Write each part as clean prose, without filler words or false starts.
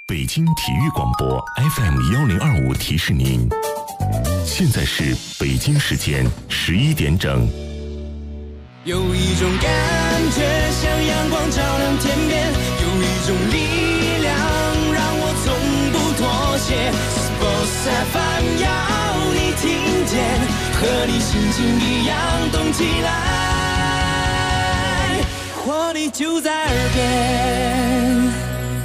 北京体育广播 FM1025提示您，现在是北京时间11点整。 有一种感觉像阳光照亮天边，有一种力量让我从不妥协。Sports FM 要你听见，和你心情一样动起来，活力就在耳边。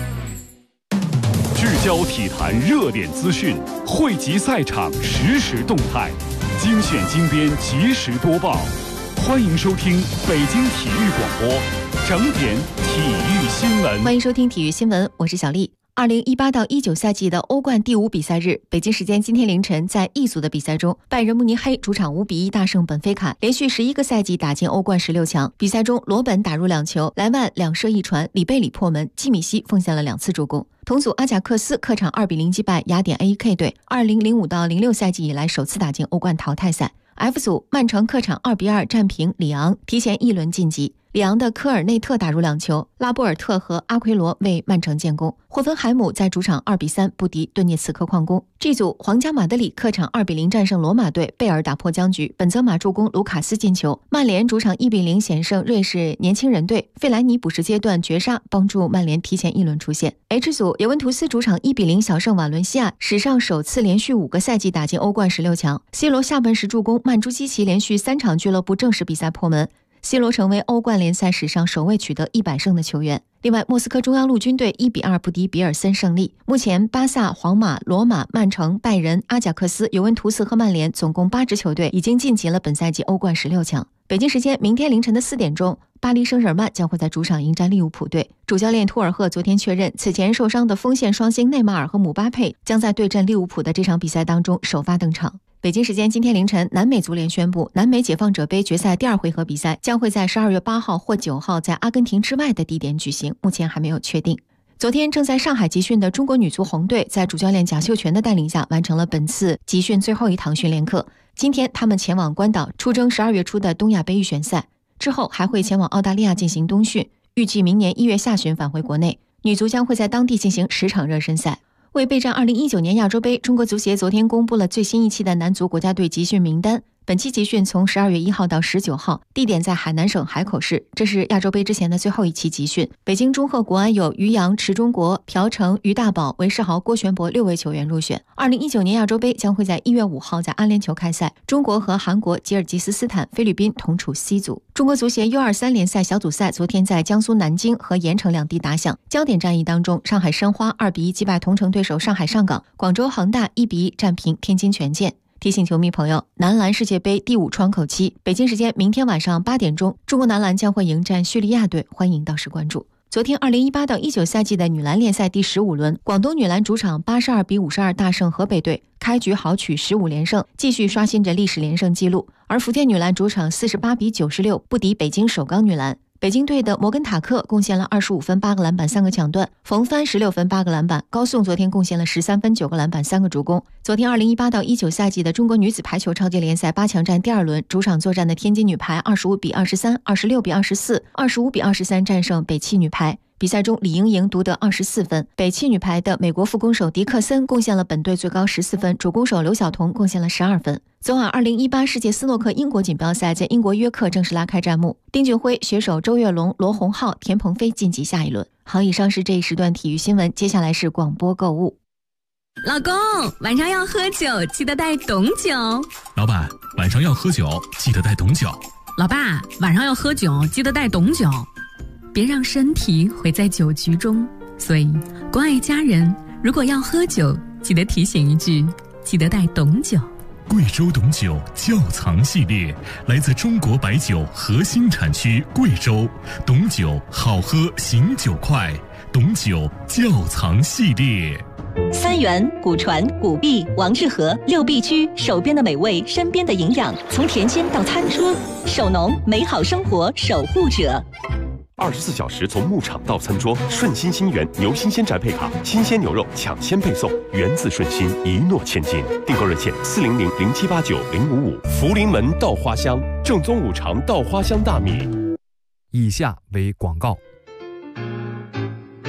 聚焦体坛热点资讯，汇集赛场实时动态，精选精编及时播报。欢迎收听北京体育广播整点体育新闻。 欢迎收听体育新闻，我是小丽。2018到19赛季的欧冠第5比赛日，北京时间今天凌晨，在 E 组的比赛中，拜仁慕尼黑主场5比1大胜本菲卡，连续11个赛季打进欧冠16强。比赛中，罗本打入2球，莱万2射1传，里贝里破门，基米希奉献了2次助攻。同组阿贾克斯客场2比0击败雅典 AEK 队，2005到06赛季以来首次打进欧冠淘汰赛。F 组，曼城客场2比2战平里昂，提前1轮晋级。里昂的科尔内特打入2球，拉波尔特和阿奎罗为曼城建功。霍芬海姆在主场2比3不敌顿涅茨克矿工。G 组，皇家马德里客场2比0战胜罗马队，贝尔打破僵局，本泽马助攻，卢卡斯进球。曼联主场1比0险胜瑞士年轻人队，费兰尼补时阶段绝杀，帮助曼联提前1轮出线。H 组，尤文图斯主场1比0小胜瓦伦西亚，史上首次连续5个赛季打进欧冠16强。C 罗下半时助攻，曼朱基奇连续3场俱乐部正式比赛破门。C 罗成为欧冠联赛史上首位取得100胜的球员。另外，莫斯科中央陆军队1比2不敌比尔森胜利。目前，巴萨、皇马、罗马、曼城、拜仁、阿贾克斯、尤文图斯和曼联总共8支球队已经晋级了本赛季欧冠16强。北京时间明天凌晨的4点钟，巴黎圣日耳曼将会在主场迎战利物浦队。主教练图尔赫昨天确认，此前受伤的锋线双星内马尔和姆巴佩将在对阵利物浦的这场比赛当中首发登场。北京时间今天凌晨，南美足联宣布，南美解放者杯决赛第2回合比赛将会在12月8号或9号在阿根廷之外的地点举行，目前还没有确定。昨天正在上海集训的中国女足红队，在主教练贾秀全的带领下，完成了本次集训最后一堂训练课。今天他们前往关岛出征12月初的东亚杯预选赛，之后还会前往澳大利亚进行冬训，预计明年1月下旬返回国内。女足将会在当地进行10场热身赛。为备战2019年亚洲杯，中国足协昨天公布了最新一期的男足国家队集训名单。本期集训从12月1号到19号，地点在海南省海口市，这是亚洲杯之前的最后一期集训。北京中赫国安有于洋、池忠国、朴成、于大宝、韦世豪、郭全博6位球员入选。2019年亚洲杯将会在1月5号在阿联酋开赛，中国和韩国、吉尔吉斯斯坦、菲律宾同处 C 组。中国足协 U23 联赛小组赛昨天在江苏南京和盐城两地打响。焦点战役当中，上海申花2比1击败同城对手上海上港，广州恒大1比1战平天津权健。提醒球迷朋友，男篮世界杯第5窗口期，北京时间明天晚上8点钟，中国男篮将会迎战叙利亚队，欢迎到时关注。昨天2018到19赛季的女篮联赛第15轮，广东女篮主场82比52大胜河北队，开局豪取15连胜，继续刷新着历史连胜纪录。而福建女篮主场48比96不敌北京首钢女篮。北京队的摩根塔克贡献了25分8个篮板3个抢断，冯帆16分8个篮板，高颂昨天贡献了13分9个篮板3个助攻。昨天2018到19赛季的中国女子排球超级联赛8强战第2轮，主场作战的天津女排25比23、26比24、25比23战胜北汽女排。比赛中，李盈莹独得24分，北汽女排的美国副攻手迪克森贡献了本队最高14分，主攻手刘晓彤贡献了12分。昨晚2018世界斯诺克英国锦标赛在英国约克正式拉开战幕，丁俊晖携手周跃龙、罗洪浩、田鹏飞晋级下一轮。好，以上是这一时段体育新闻，接下来是广播购物。 老公，晚上要喝酒，记得带懂酒。 老板，晚上要喝酒，记得带懂酒。 老爸，晚上要喝酒，记得带懂酒。别让身体毁在酒局中，所以关爱家人，如果要喝酒，记得提醒一句，记得带懂酒。 贵州董酒窖藏系列来自中国白酒核心产区贵州，董酒好喝醒酒快，董酒窖藏系列。 三元、古传、古壁、王致和6必居，手边的美味，身边的营养，从田间到餐桌，守农，美好生活守护者。 24小时从牧场到餐桌，顺心新源牛新鲜宅配卡，新鲜牛肉抢先配送，源自顺心，一诺千金。订购热线400-0789-055。福临门稻花香，正宗五常稻花香大米。 以下为广告。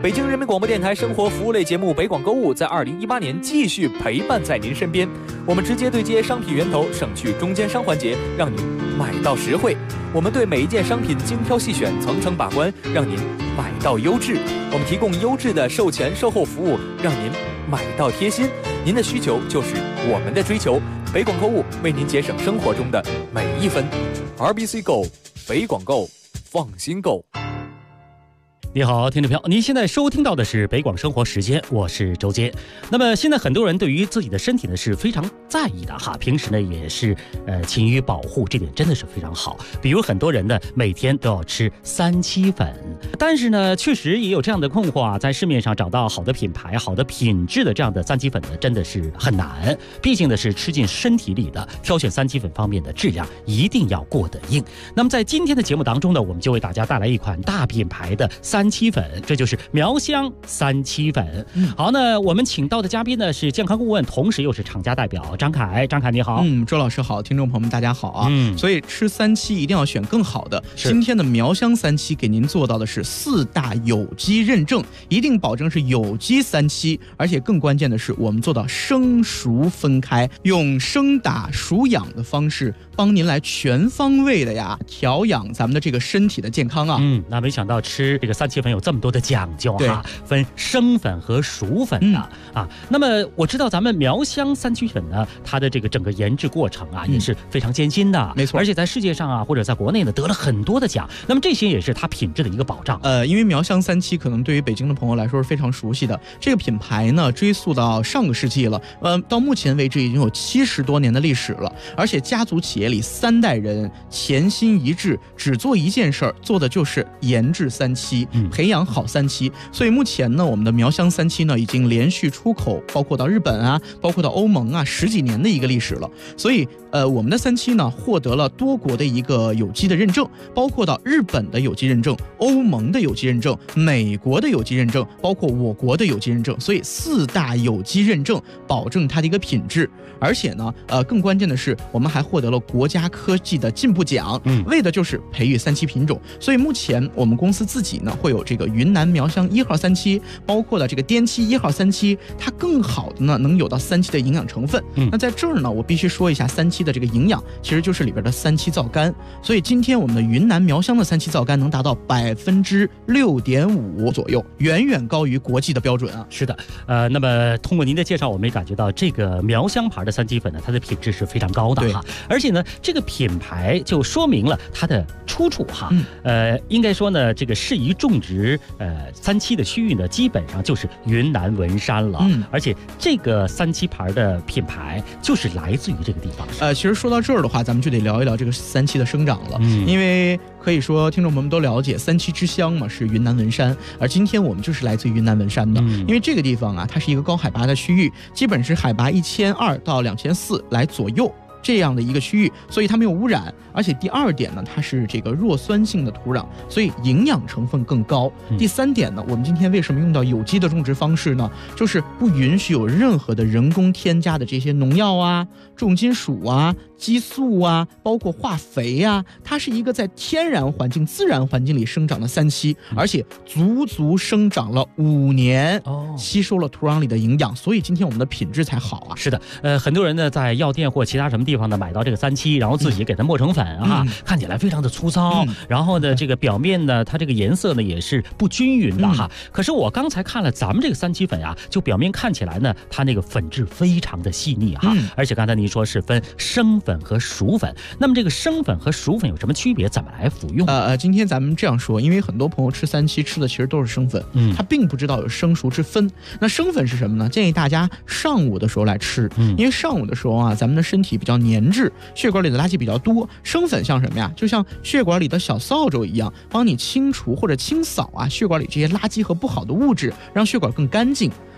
北京人民广播电台生活服务类节目北广购物在2018年继续陪伴在您身边。我们直接对接商品源头，省去中间商环节，让您买到实惠。我们对每一件商品精挑细选，层层把关，让您买到优质。我们提供优质的售前售后服务，让您买到贴心。您的需求就是我们的追求。北广购物为您节省生活中的每一分。RBC Go， 北广购，放心购。 你好，听众朋友，您现在收听到的是北广生活时间，我是周杰。那么现在很多人对于自己的身体呢是非常在意的哈，平时呢也是勤于保护，这点真的是非常好。比如很多人呢每天都要吃3七粉，但是呢确实也有这样的困惑啊，在市面上找到好的品牌、好的品质的这样的3七粉呢真的是很难，毕竟呢是吃进身体里的，挑选3七粉方面的质量一定要过得硬。那么在今天的节目当中呢，我们就为大家带来一款大品牌的3七粉，这就是苗香3七粉。好，那我们请到的嘉宾呢是健康顾问，同时又是厂家代表张凯。张凯你好。 周老师好，听众朋友们大家好啊。所以吃3七一定要选更好的。今天的苗香3七给您做到的是4大有机认证，一定保证是有机3七，而且更关键的是我们做到生熟分开，用生打熟养的方式帮您来全方位的调养咱们的这个身体的健康啊。 那没想到吃这个3七粉有这么多的讲究哈，分生粉和熟粉的啊。那么我知道咱们苗香3七粉呢，它的这个整个研制过程啊也是非常艰辛的， 没错， 而且在世界上啊或者在国内呢得了很多的奖。那么这些也是它品质的一个保障。 因为苗香3七可能对于北京的朋友来说是非常熟悉的，这个品牌呢追溯到上个世纪了，到目前为止已经有70多年的历史了，而且家族企业里3代人潜心一致，只做一件事儿，做的就是研制3七，培养好3七。所以目前呢，我们的苗香3七呢已经连续出口，包括到日本啊，包括到欧盟啊，10几年的一个历史了。所以我们的3七呢获得了多国的一个有机的认证，包括到日本的有机认证、欧盟的有机认证、美国的有机认证，包括我国的有机认证。所以4大有机认证保证它的一个品质。而且呢更关键的是，我们还获得了国家科技的进步奖，为的就是培育3七品种。所以目前我们公司自己呢会有这个云南苗香1号3七，包括了这个滇七1号3七，它更好的呢能有到3七的营养成分。那在这儿呢，我必须说一下3七的这个营养，其实就是里边的3七皂苷。所以今天我们的云南苗香的3七皂苷能达到6.5%左右，远远高于国际的标准啊。 是的，那么通过您的介绍，我们也感觉到这个苗香牌的3七粉呢，它的品质是非常高的哈。而且呢，这个品牌就说明了它的出处哈。应该说呢，这个适宜种植3七的区域呢，基本上就是云南文山了。而且这个3七牌的品牌就是来自于这个地方。 其实说到这儿的话，咱们就得聊一聊这个3七的生长了。因为可以说听众朋友们都了解3七之乡嘛是云南文山，而今天我们就是来自于云南文山的。因为这个地方啊，它是一个高海拔的区域，基本是海拔1200到2400来左右这样的一个区域，所以它没有污染。而且第2点呢，它是这个弱酸性的土壤，所以营养成分更高。第3点呢，我们今天为什么用到有机的种植方式呢？就是不允许有任何的人工添加的这些农药啊、重金属啊、激素啊，包括化肥啊，它是一个在天然环境、自然环境里生长的3七，而且足足生长了5年，吸收了土壤里的营养，所以今天我们的品质才好啊。 是的，很多人呢在药店或其他什么地方呢买到这个3七，然后自己给它磨成粉啊，看起来非常的粗糙，然后呢这个表面呢它这个颜色呢也是不均匀的哈。可是我刚才看了咱们这个3七粉啊，就表面看起来呢它那个粉质非常的细腻哈，而且刚才您说是分生粉和熟粉，那么这个生粉和熟粉有什么区别？怎么来服用？ 今天咱们这样说，因为很多朋友吃3七吃的其实都是生粉，他并不知道有生熟之分。那生粉是什么呢？建议大家上午的时候来吃，因为上午的时候啊，咱们的身体比较粘滞，血管里的垃圾比较多。生粉像什么呀？就像血管里的小扫帚一样，帮你清除或者清扫啊血管里这些垃圾和不好的物质，让血管更干净。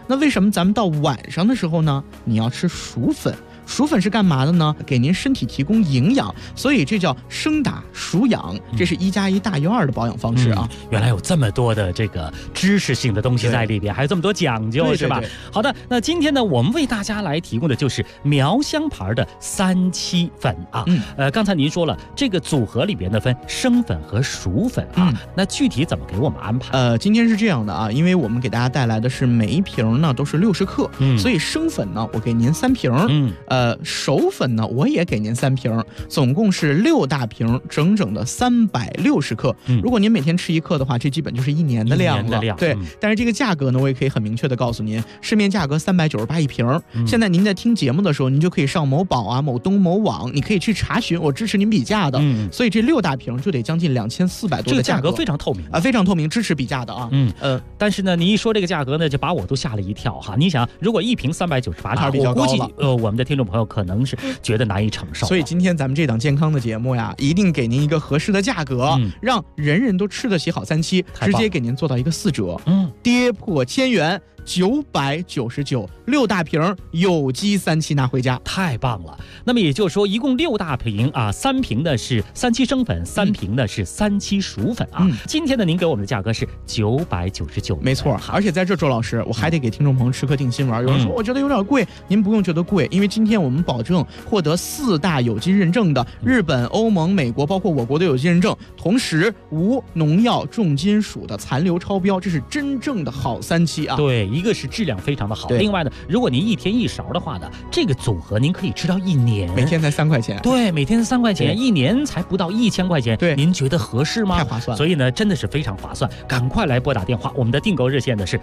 那为什么咱们到晚上的时候呢，你要吃薯粉？薯粉是干嘛的呢？给您身体提供营养，所以这叫生打熟养，这是1+1大于2的保养方式啊。 原来有这么多的这个知识性的东西在里边，还有这么多讲究，是吧？好的，那今天呢，我们为大家来提供的就是苗香牌的3七粉啊。刚才您说了，这个组合里边呢分生粉和熟粉啊，那具体怎么给我们安排？ 今天是这样的啊，因为我们给大家带来的是每一瓶呢都是60克，所以生粉呢我给您3瓶，熟粉呢我也给您3瓶，总共是6大瓶，整整的360克。如果您每天吃1克的话，这基本就是1年的量了。对，但是这个价格呢，我也可以很明确的告诉您，市面价格398一瓶。现在您在听节目的时候，您就可以上某宝啊、某东、某网，你可以去查询，我支持您比价的。所以这6大瓶就得将近2400多的价格， 这个价格非常透明啊，非常透明，支持比价的啊。 但是呢，你一说这个价格呢，就把我都吓了一跳哈。你想，如果1瓶398，我估计我们的听众朋友可能是觉得难以承受。 所以今天咱们这档健康的节目呀，一定给您一个合适的价格，让人人都吃得起好3七，直接给您做到一个4折，跌破1000元。999 6大瓶有机3七拿回家， 太棒了。那么也就是说，一共6大瓶啊，3瓶呢是3七生粉，3瓶呢是3七熟粉啊。今天呢，您给我们的价格是999， 没错。而且在这，周老师，我还得给听众朋友吃颗定心丸。有人说我觉得有点贵，您不用觉得贵，因为今天我们保证获得4大有机认证的日本、欧盟、美国，包括我国的有机认证，同时无农药、重金属的残留超标，这是真正的好3七啊。 对。一个是质量非常的好，另外呢，如果您1天1勺的话呢，这个组合您可以吃到1年， 每天才3块钱。 对，每天3块钱，1年才不到1000块钱。 对， 您觉得合适吗？ 太划算。 所以呢，真的是非常划算，赶快来拨打电话，我们的订购热线呢是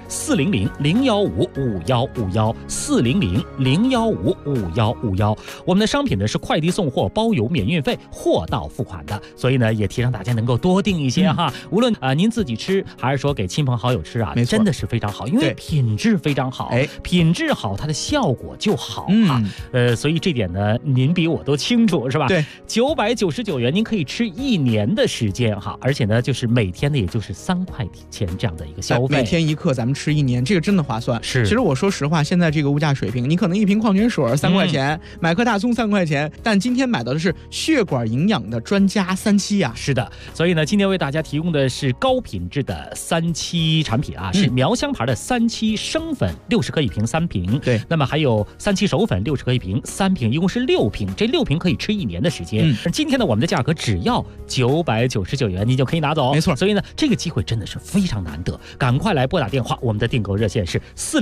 400-015-5151，400-015-5151。我们的商品呢是快递送货，包邮免运费，货到付款的，所以呢也提倡大家能够多订一些哈，无论您自己吃还是说给亲朋好友吃啊，真的是非常好，因为品质非常好，品质好，它的效果就好啊。所以这点呢，您比我都清楚，是吧？ 对 ，999元您可以吃1年的时间哈，而且呢，就是每天呢，也就是3块钱这样的一个消费， 每天1克，咱们吃1年，这个真的划算。 是， 其实我说实话，现在这个物价水平，你可能1瓶矿泉水3块钱，买颗大葱3块钱，但今天买到的是血管营养的专家3七啊。 是的，所以呢，今天为大家提供的是高品质的3七产品啊，是苗香牌的3七生粉60克1瓶3瓶， 对， 那么还有3七熟粉60克1瓶3瓶，一共是6瓶，这6瓶可以吃1年的时间。今天呢，我们的价格只要999元，你就可以拿走， 没错。 所以呢，这个机会真的是非常难得，赶快来拨打电话，我们的订购热线是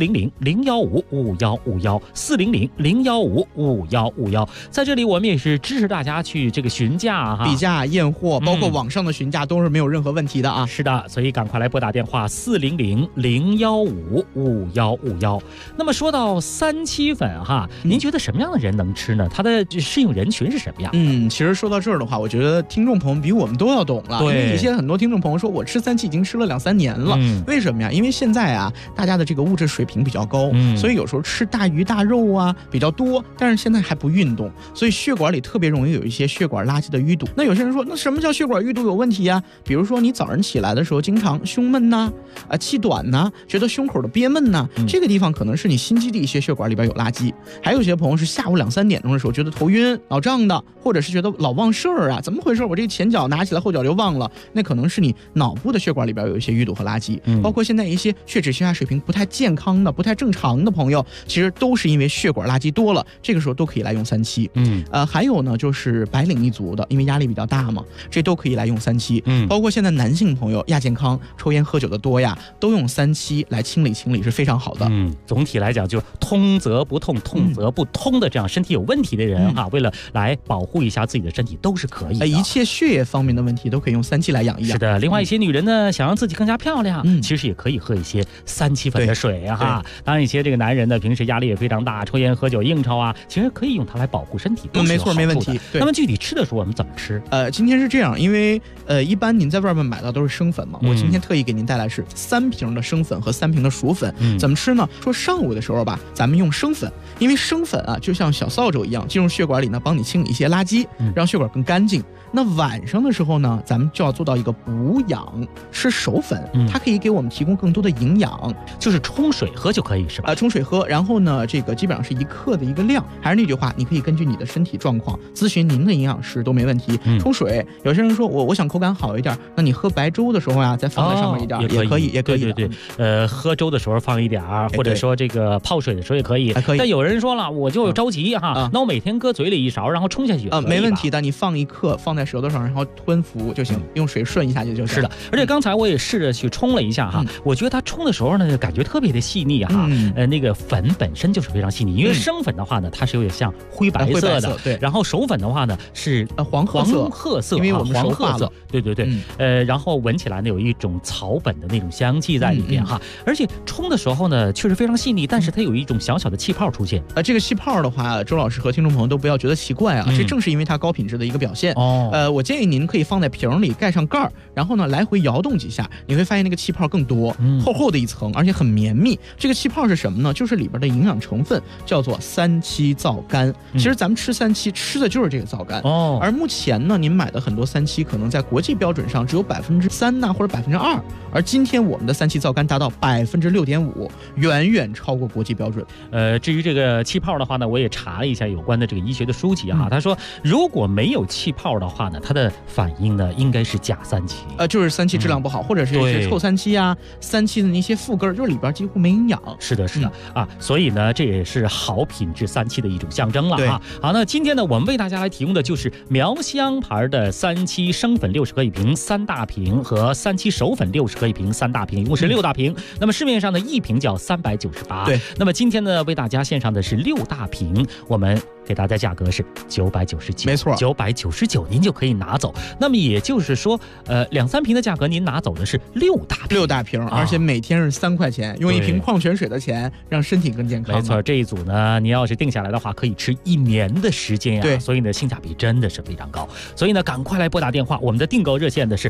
400-015-5151，400-015-5151。在这里，我们也是支持大家去这个询价哈， 比价验货，包括网上的询价都是没有任何问题的啊。 是的，所以赶快来拨打电话400-015-5151。那么说到3七粉哈，您觉得什么样的人能吃呢？它的适应人群是什么样？ 其实说到这儿的话，我觉得听众朋友比我们都要懂了。因为有些很多听众朋友说，我吃3七已经吃了2-3年了，为什么呀？因为现在啊，大家的这个物质水平比较高，所以有时候吃大鱼大肉啊比较多，但是现在还不运动，所以血管里特别容易有一些血管垃圾的淤堵。那有些人说，那什么叫血管淤堵有问题呀？比如说你早上起来的时候经常胸闷呐，气短呐，觉得胸口的憋闷呐，这个地方可能是你心肌的一些血管里边有垃圾。还有一些朋友是下午2-3点钟的时候觉得头晕脑胀的，或者是觉得老忘事儿啊，怎么回事？我这前脚拿起来后脚就忘了，那可能是你脑部的血管里边有一些淤堵和垃圾。包括现在一些血脂血压水平不太健康的不太正常的朋友，其实都是因为血管垃圾多了，这个时候都可以来用3七。还有呢就是白领一族的，因为压力比较大嘛，这都可以来用3七。包括现在男性朋友亚健康抽烟喝酒的多呀，都用3七来清理是非常好的。 总体来讲就通则不痛痛则不通的这样身体有问题的人哈，为了来保护一下自己的身体都是可以的。 一切血液方面的问题都可以用3七来养一养。 是的，另外一些女人呢，想让自己更加漂亮，其实也可以喝一些3七粉的水哈。当然一些这个男人呢，平时压力也非常大，抽烟喝酒应酬啊，其实可以用它来保护身体， 没错，没问题。 那么具体吃的时候我们怎么吃？ 今天是这样，因为一般您在外面买到都是生粉嘛，我今天特意给您带来是3瓶的生粉和3瓶的熟粉。 粉。怎么吃呢？说上午的时候吧，咱们用生粉，因为生粉啊就像小扫帚一样进入血管里呢，帮你清理一些垃圾，让血管更干净。那晚上的时候呢，咱们就要做到一个补养，吃熟粉，它可以给我们提供更多的营养， 就是冲水喝就可以是吧？ 冲水喝，然后呢，这个基本上是1克的一个量。还是那句话，你可以根据你的身体状况咨询您的营养师都没问题。冲水，有些人说我想口感好一点，那你喝白粥的时候呀，再放在上面一点，也可以，也可以。 对，喝粥的时候放一点，或者说这个泡水的时候也可以。但有人说了，我就着急哈，那我每天搁嘴里1勺，然后冲下去没问题的。你放1克，放在舌头上，然后吞服就行，用水顺一下就行。 是的，而且刚才我也试着去冲了一下哈，我觉得它冲的时候呢，感觉特别的细腻哈。那个粉本身就是非常细腻，因为生粉的话呢，它是有点像灰白色的， 对。 然后熟粉的话呢是黄褐色， 因为我们黄褐色，对。然后闻起来呢有一种草本的那种香气在里边哈，而且冲的时候呢确实非常细腻，但是它有一种小小的气泡出现。 这个气泡的话，周老师和听众朋友都不要觉得奇怪啊，这正是因为它高品质的一个表现。我建议您可以放在瓶里，盖上盖儿，然后呢来回摇动几下，你会发现那个气泡更多，厚厚的一层，而且很绵密。这个气泡是什么呢？就是里边的营养成分叫做3七皂苷。其实咱们吃3七吃的就是这个皂苷。而目前呢，您买的很多3七可能在国际标准上只有3%呐，或者2%，而今天我们的3七皂苷达到6.5%，远远超过国际标准。 至于这个气泡的话呢，我也查了一下有关的这个医学的书籍啊，他说如果没有气泡的话呢，它的反应呢应该是假3七， 就是3七质量不好，或者是一些臭3七啊，3七的那些副根就是里边几乎没营养。 是的啊，所以呢这也是好品质3七的一种象征了啊。好，那今天呢我们为大家来提供的就是苗香牌的3七生粉60克一瓶3大瓶和3七熟粉60克一瓶3大瓶，一共是6大瓶。那么市面上的一瓶叫398， 对。 那么今天呢为大家献上的是6大瓶，我们给大家价格是999， 没错 ，999您就可以拿走。那么也就是说，2-3瓶的价格您拿走的是6大瓶， 而且每天是3块钱，用1瓶矿泉水的钱让身体更健康。 没错，这一组呢，你要是定下来的话，可以吃1年的时间呀。 对， 所以呢，性价比真的是非常高。所以呢，赶快来拨打电话，我们的订购热线的是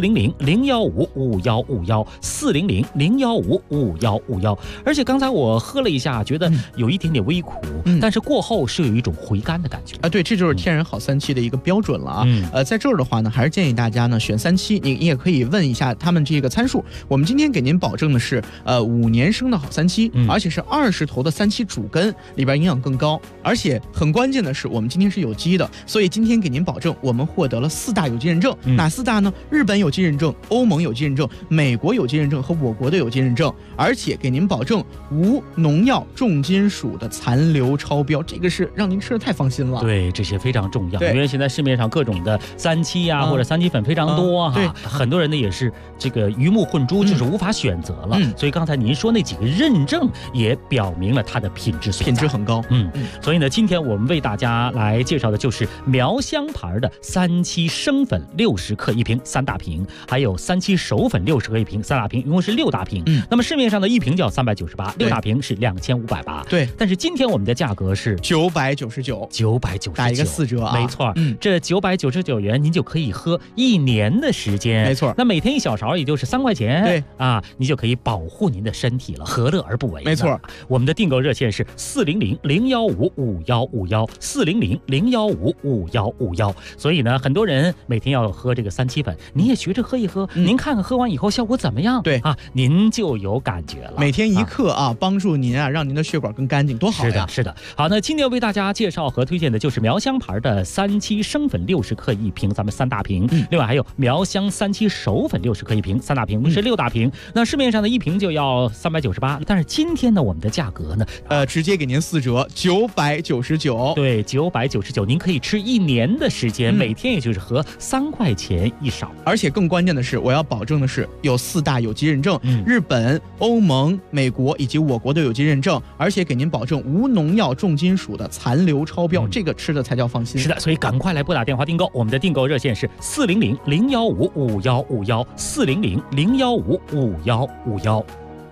400-015-5151，400-015-5151。而且刚才我喝了一下，觉得有一点点微苦，但是过后是有一种回甘的感觉啊。对，这就是天然好3七的一个标准了啊。在这儿的话呢，还是建议大家呢选3七，你也可以问一下他们这个参数。我们今天给您保证的是5年生的好3七，而且是20头的3七主根，里边营养更高，而且很关键的是我们今天是有机的，所以今天给您保证我们获得了4大有机认证。哪4大呢？日本有机认证、欧盟有机认证、美国有机认证和我国的有机认证，而且给您保证无农药、重金属的残留超标，这个是让您吃的太放心了。 对，这些非常重要，因为现在市面上各种的3七呀或者3七粉非常多哈，很多人呢也是这个鱼目混珠，就是无法选择了。所以刚才您说那几个认证也表明了它的品质很高。 所以呢，今天我们为大家来介绍的就是苗香牌的3七生粉60克一瓶3大瓶，还有3七熟粉60克一瓶3大瓶，一共是6大瓶。那么市面上的一瓶叫398，6大瓶是2580。 对， 但是今天我们的价格是 999，打一个4折啊。 没错，这999元您就可以喝1年的时间。 没错， 那每天1小勺也就是3块钱。 对啊，你就可以保护您的身体了，何乐而不为？ 没错， 我们的订购热线是400-015-5151，400-015-5151。所以呢，很多人每天要喝这个3七粉，你也学着喝一喝，您看看喝完以后效果怎么样？ 对啊，您就有感觉了。 每天1克啊，帮助您啊，让您的血管更干净，多好呀！ 是的。好，那今天为大家介绍和推荐的就是苗香牌的3七生粉60克一瓶，咱们3大瓶。另外还有苗香3七熟粉60克一瓶，3大瓶是6大瓶。那市面上的一瓶就要398，但是今天呢，我们的价格呢， 直接给您4折，999。 对，999，您可以吃1年的时间，每天也就是喝3块钱1勺。 而且更关键的是，我要保证的是有4大有机认证，日本、欧盟、美国以及我国的有机认证，而且给您保证无农药、重金属的残留超标，这个吃的才叫放心。 是的，所以赶快来拨打电话订购，我们的订购热线是400-015-5151，400-015-5151。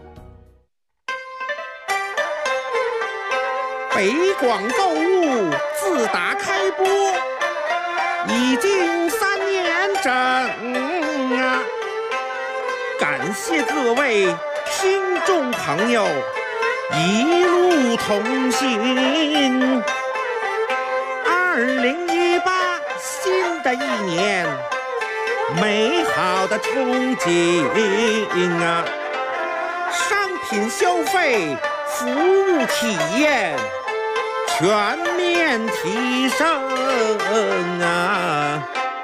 北广购物自打开播已经3年整啊，感谢各位听众朋友一路同行。2018新的一年，美好的憧憬啊！商品消费、服务体验全面提升啊！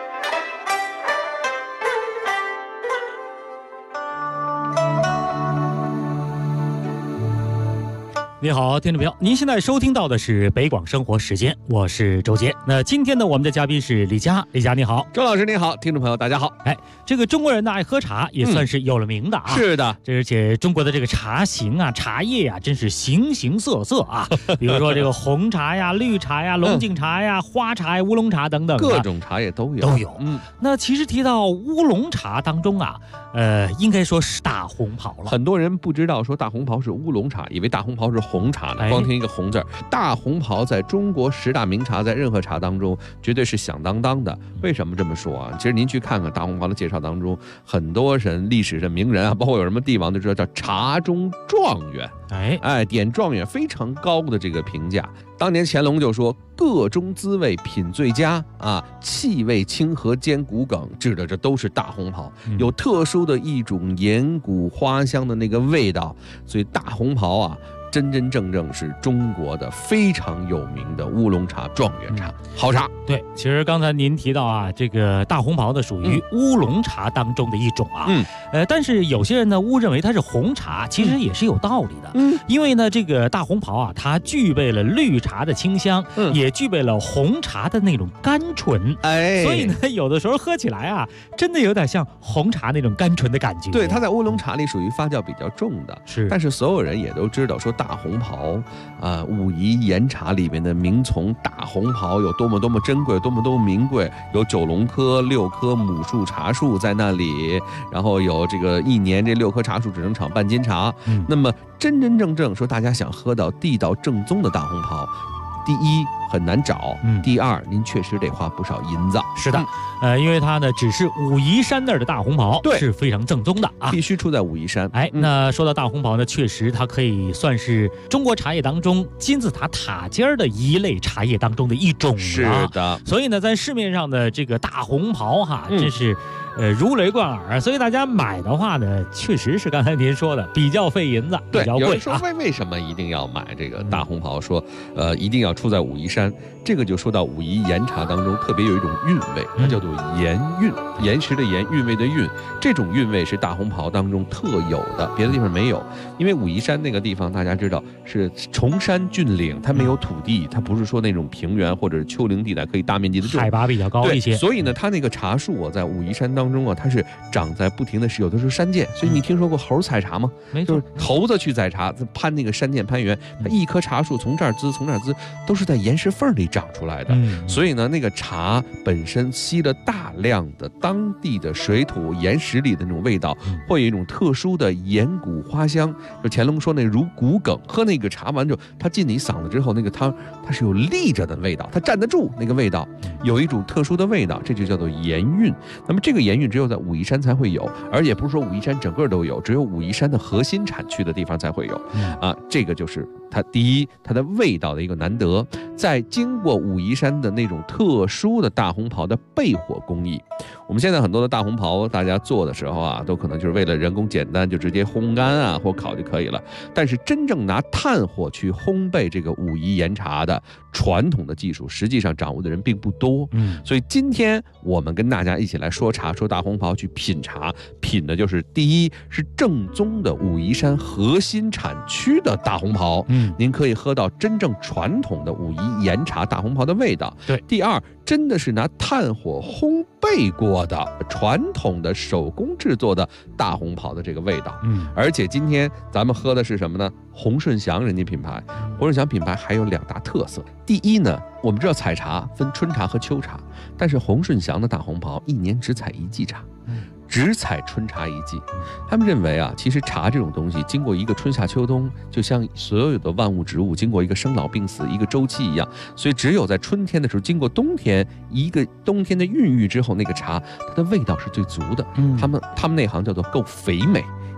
你好，听众朋友，您现在收听到的是北广生活时间，我是周杰。那今天呢，我们的嘉宾是李佳，李佳你好， 周老师你好，听众朋友大家好。 哎，这个中国人呢爱喝茶，也算是有了名的啊。 是的， 而且中国的这个茶型啊、茶叶啊，真是形形色色啊。比如说这个红茶呀、绿茶呀、龙井茶呀、花茶呀、乌龙茶等等， 各种茶叶都有。 都有。那其实提到乌龙茶当中啊，应该说是大红袍了。 很多人不知道说大红袍是乌龙茶，以为大红袍是红茶呢。光听一个红字儿，大红袍在中国10大名茶，在任何茶当中绝对是响当当的。为什么这么说啊？其实您去看看大红袍的介绍当中，很多人历史上名人啊，包括有什么帝王都知道叫茶中状元。点状元非常高的这个评价。当年乾隆就说各中滋味品最佳啊，气味清和兼骨梗，指的这都是大红袍，有特殊的一种岩谷花香的那个味道，所以大红袍啊真真正正是中国的非常有名的乌龙茶、状元茶、好茶。 对，其实刚才您提到啊，这个大红袍呢属于乌龙茶当中的一种啊。但是有些人呢误认为它是红茶，其实也是有道理的。因为呢这个大红袍啊，它具备了绿茶的清香，也具备了红茶的那种甘醇。所以呢有的时候喝起来啊，真的有点像红茶那种甘醇的感觉。 对，它在乌龙茶里属于发酵比较重的。 是， 但是所有人也都知道说大红袍武夷岩茶里面的名丛大红袍有多么多么珍贵，多么多么名贵，有9龙科6棵母树茶树在那里，然后有这个1年这6棵茶树只能产半斤茶。那么真真正正说大家想喝到地道正宗的大红袍，第一很难找，第二您确实得花不少银子。 是的，因为它呢只是武夷山那儿的大红袍， 对， 是非常正宗的啊， 必须出在武夷山。 那说到大红袍呢，确实它可以算是中国茶叶当中金字塔塔尖的一类茶叶当中的一种了。 是的， 所以呢，在市面上的这个大红袍哈，真是如雷贯耳。所以大家买的话呢，确实是刚才您说的比较费银子，比较贵。 有人说为什么一定要买这个大红袍？说一定要出在武夷山。这个就说到武夷岩茶当中特别有一种韵味，它叫做岩韵，岩石的岩，韵味的韵。这种韵味是大红袍当中特有的，别的地方没有。因为武夷山那个地方大家知道是崇山峻岭，它没有土地，它不是说那种平原或者是丘陵地带可以大面积的种， 海拔比较高一些。 所以呢，它那个茶树啊，在武夷山当中啊，它是长在不停的是有的是山涧。所以你听说过猴采茶吗？ 没错， 就是猴子去采茶，攀那个山涧攀援，它一棵茶树从这儿滋从那儿滋，都是在岩石缝里长出来的。所以呢，那个茶本身吸了大量的当地的水土岩石里的那种味道，会有一种特殊的岩谷花香。就乾隆说那如骨梗，喝那个茶完之后，它进你嗓子之后，那个汤它是有立着的味道，它站得住那个味道，有一种特殊的味道，这就叫做岩韵。那么这个岩韵只有在武夷山才会有，而也不是说武夷山整个都有，只有武夷山的核心产区的地方才会有。这个就是它第一，它的味道的一个难得，在经过武夷山的那种特殊的大红袍的焙火工艺。我们现在很多的大红袍大家做的时候啊，都可能就是为了人工简单，就直接烘干啊或烤就可以了。但是真正拿炭火去烘焙这个武夷岩茶的传统的技术，实际上掌握的人并不多。所以今天我们跟大家一起来说茶，说大红袍，去品茶，品的就是第一是正宗的武夷山核心产区的大红袍，您可以喝到真正传统的武夷岩茶大红袍的味道。 对， 第二真的是拿炭火烘焙过的传统的手工制作的大红袍的这个味道。而且今天咱们喝的是什么呢？洪顺祥人家品牌。洪顺祥品牌还有2大特色。第一呢，我们知道采茶分春茶和秋茶，但是洪顺祥的大红袍1年只采1季茶，只采春茶1季。他们认为啊，其实茶这种东西经过一个春夏秋冬，就像所有的万物植物经过一个生老病死一个周期一样，所以只有在春天的时候，经过冬天一个冬天的孕育之后，那个茶它的味道是最足的。他们内行叫做够肥美。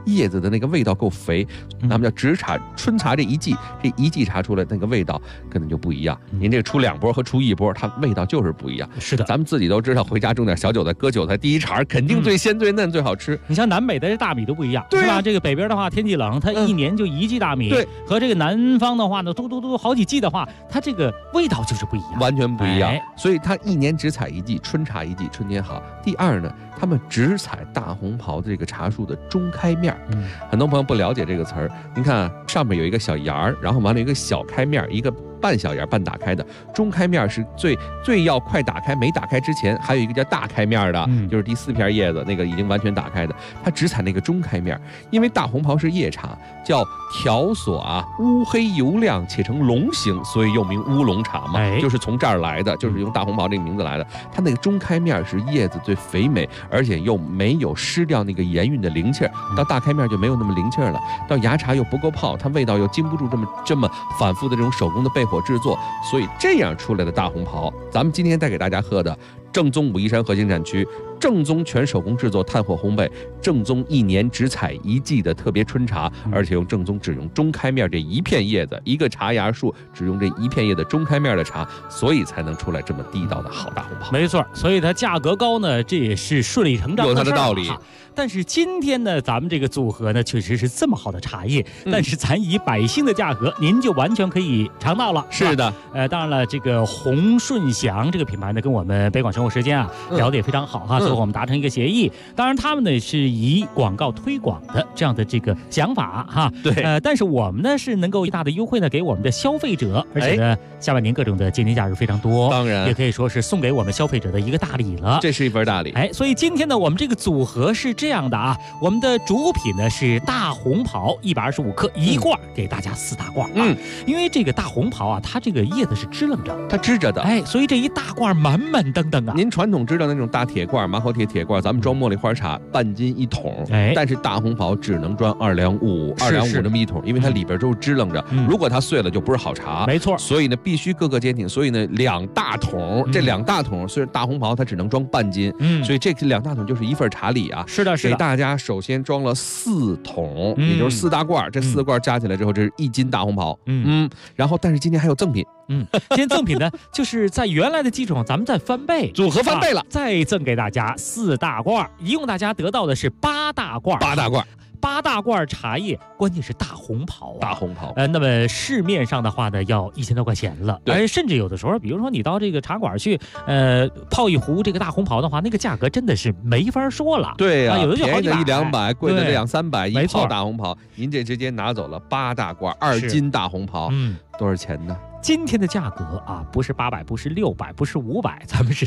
叶子的那个味道够肥。咱们叫直茶、春茶这一季茶出来那个味道可能就不一样。您这个出2波和出1波，它味道就是不一样。 是的， 咱们自己都知道，回家种点小韭菜，割韭菜第一茬肯定最鲜最嫩最好吃。 你像南北的大米都不一样， 对啊， 是吧？这个北边的话天气冷，它1年就1季大米， 对， 和这个南方的话呢，都好几季的话，它这个味道就是不一样， 完全不一样。所以它1年只采1季，春茶1季，春天好。第二呢，他们只采大红袍的这个茶树的中开面。很多朋友不了解这个词儿，您看上面有一个小芽儿，然后完了有一个小开面，一个半小芽半打开的，中开面是最要快打开，没打开之前还有一个叫大开面的，就是第4片叶子那个已经完全打开的，它只采那个中开面。因为大红袍是叶茶，叫条索乌黑油亮且成龙形，所以又名乌龙茶嘛，就是从这儿来的，就是用大红袍这个名字来的。它那个中开面是叶子最肥美，而且又没有失掉那个盐韵的灵气儿，到大开面就没有那么灵气儿了。到芽茶又不够泡，它味道又经不住这么反复的这种手工的焙火制作，所以这样出来的大红袍，咱们今天带给大家喝的正宗武夷山核心产区，正宗全手工制作炭火烘焙，正宗1年只采1季的特别春茶，而且用正宗只用中开面这一片叶子，一个茶芽树只用这一片叶子中开面的茶，所以才能出来这么地道的好大红袍。 没错，所以它价格高呢，这也是顺理成章的事儿， 有它的道理。 但是今天呢，咱们这个组合呢，确实是这么好的茶叶，但是咱以百姓的价格，您就完全可以尝到了。 是的， 当然了，这个鸿顺祥这个品牌呢，跟我们北广生活时间聊得也非常好哈，最后我们达成一个协议。当然，他们呢是以广告推广的这样的这个想法哈。 对， 但是我们呢是能够大的优惠呢给我们的消费者，而且呢下半年各种的节年假日非常多， 当然也可以说是送给我们消费者的一个大礼了。 这是一份大礼。 所以今天呢，我们这个组合是这样的我们的主品呢是大红袍125克一罐，给大家4大罐因为这个大红袍它这个叶子是支棱着， 它支着的， 所以这一大罐满满登登您传统知道那种大铁罐、马口铁罐，咱们装茉莉花茶半斤1桶，但是大红袍只能装2两5那么1桶，因为它里边都是支棱着，如果它碎了就不是好茶。 没错， 所以呢必须各个坚挺，所以呢2大桶，这2大桶虽然大红袍它只能装半斤，所以这2大桶就是一份茶礼是的， 给大家首先装了4桶，也就是4大罐，这4罐加起来之后，这是1斤大红袍。然后但是今天还有赠品。 今天赠品呢，就是在原来的基础上，咱们再翻倍， 组合翻倍了， 再赠给大家4大罐，一共大家得到的是8大罐。8大罐茶叶，关键是大红袍大红袍。 那么市面上的话呢，要1000多块钱了。而甚至有的时候，比如说你到这个茶馆去，泡一壶这个大红袍的话，那个价格真的是没法说了。 对呀， 有的就好几百 100-200，贵的200-300一泡大红袍，您这直接拿走了8大罐2斤大红袍，多少钱呢？ 今天的价格不是800，不是600，不是500，咱们是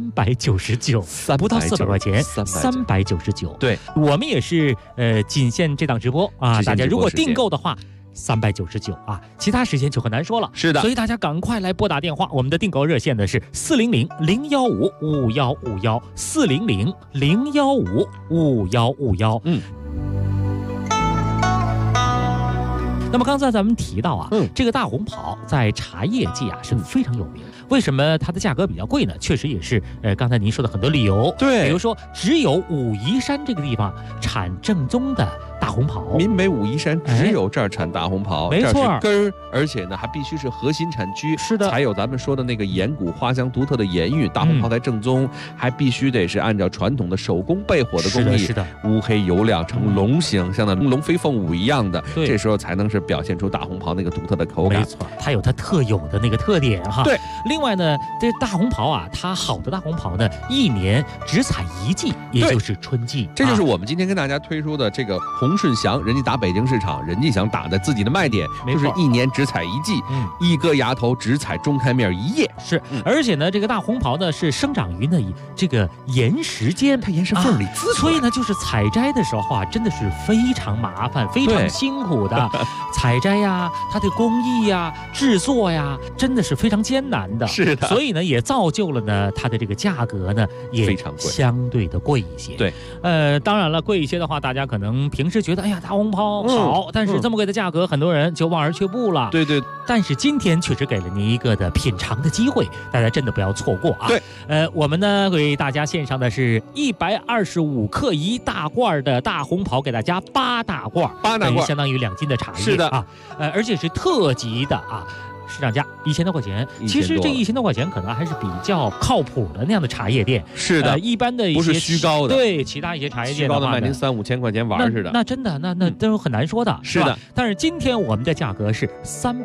399，不到400块钱，399。 对， 我们也是仅限这档直播大家如果订购的话399其他时间就很难说了。 是的， 所以大家赶快来拨打电话，我们的订购热线呢是400-015-5151，400-015-5151。那么刚才咱们提到这个大红袍在茶叶界是非常有名。为什么它的价格比较贵呢？确实也是刚才您说的很多理由。 对， 比如说只有武夷山这个地方产正宗的大红袍， 闽北武夷山只有这儿产大红袍， 没错， 这是根儿，而且呢还必须是核心产区， 是的， 才有咱们说的那个岩谷花香独特的盐韵，大红袍才正宗，还必须得是按照传统的手工焙火的工艺， 是的， 乌黑油亮成龙形，像那龙飞凤舞一样的，这时候才能是表现出大红袍那个独特的口感。 没错，它有它特有的那个特点对， 另外呢，这大红袍它好的大红袍呢，1年只采1季，也就是春季。 这就是我们今天跟大家推出的这个鸿顺祥，人家打北京市场，人家想打的自己的卖点，就是1年只采1季，一颗芽头只采中开面1叶。 是，而且呢，这个大红袍呢是生长于这个岩石间， 它岩石缝里滋出来， 所以呢，就是采摘的时候真的是非常麻烦、非常辛苦的采摘它的工艺制作真的是非常艰难的。 是的， 所以呢，也造就了呢它的这个价格呢也非常贵， 相对的贵一些。 对， 当然了，贵一些的话，大家可能平时觉得哎呀大红袍好，但是这么贵的价格，很多人就望而却步了。 对对。 但是今天确实给了您一个的品尝的机会，大家真的不要错过啊。 对， 我们呢为大家献上的是125克1大罐的大红袍，给大家8大罐，8大罐相当于2斤的茶叶。 是的啊，而且是特级的啊。市场价1000多块钱，其实这1000多块钱可能还是比较靠谱的那样的茶叶店。 是的， 一般的一些不是虚高的， 对其他一些茶叶店的话， 虚高的卖您3、5千块钱玩似的。 那真的那都很难说的， 是的。 但是今天我们的价格是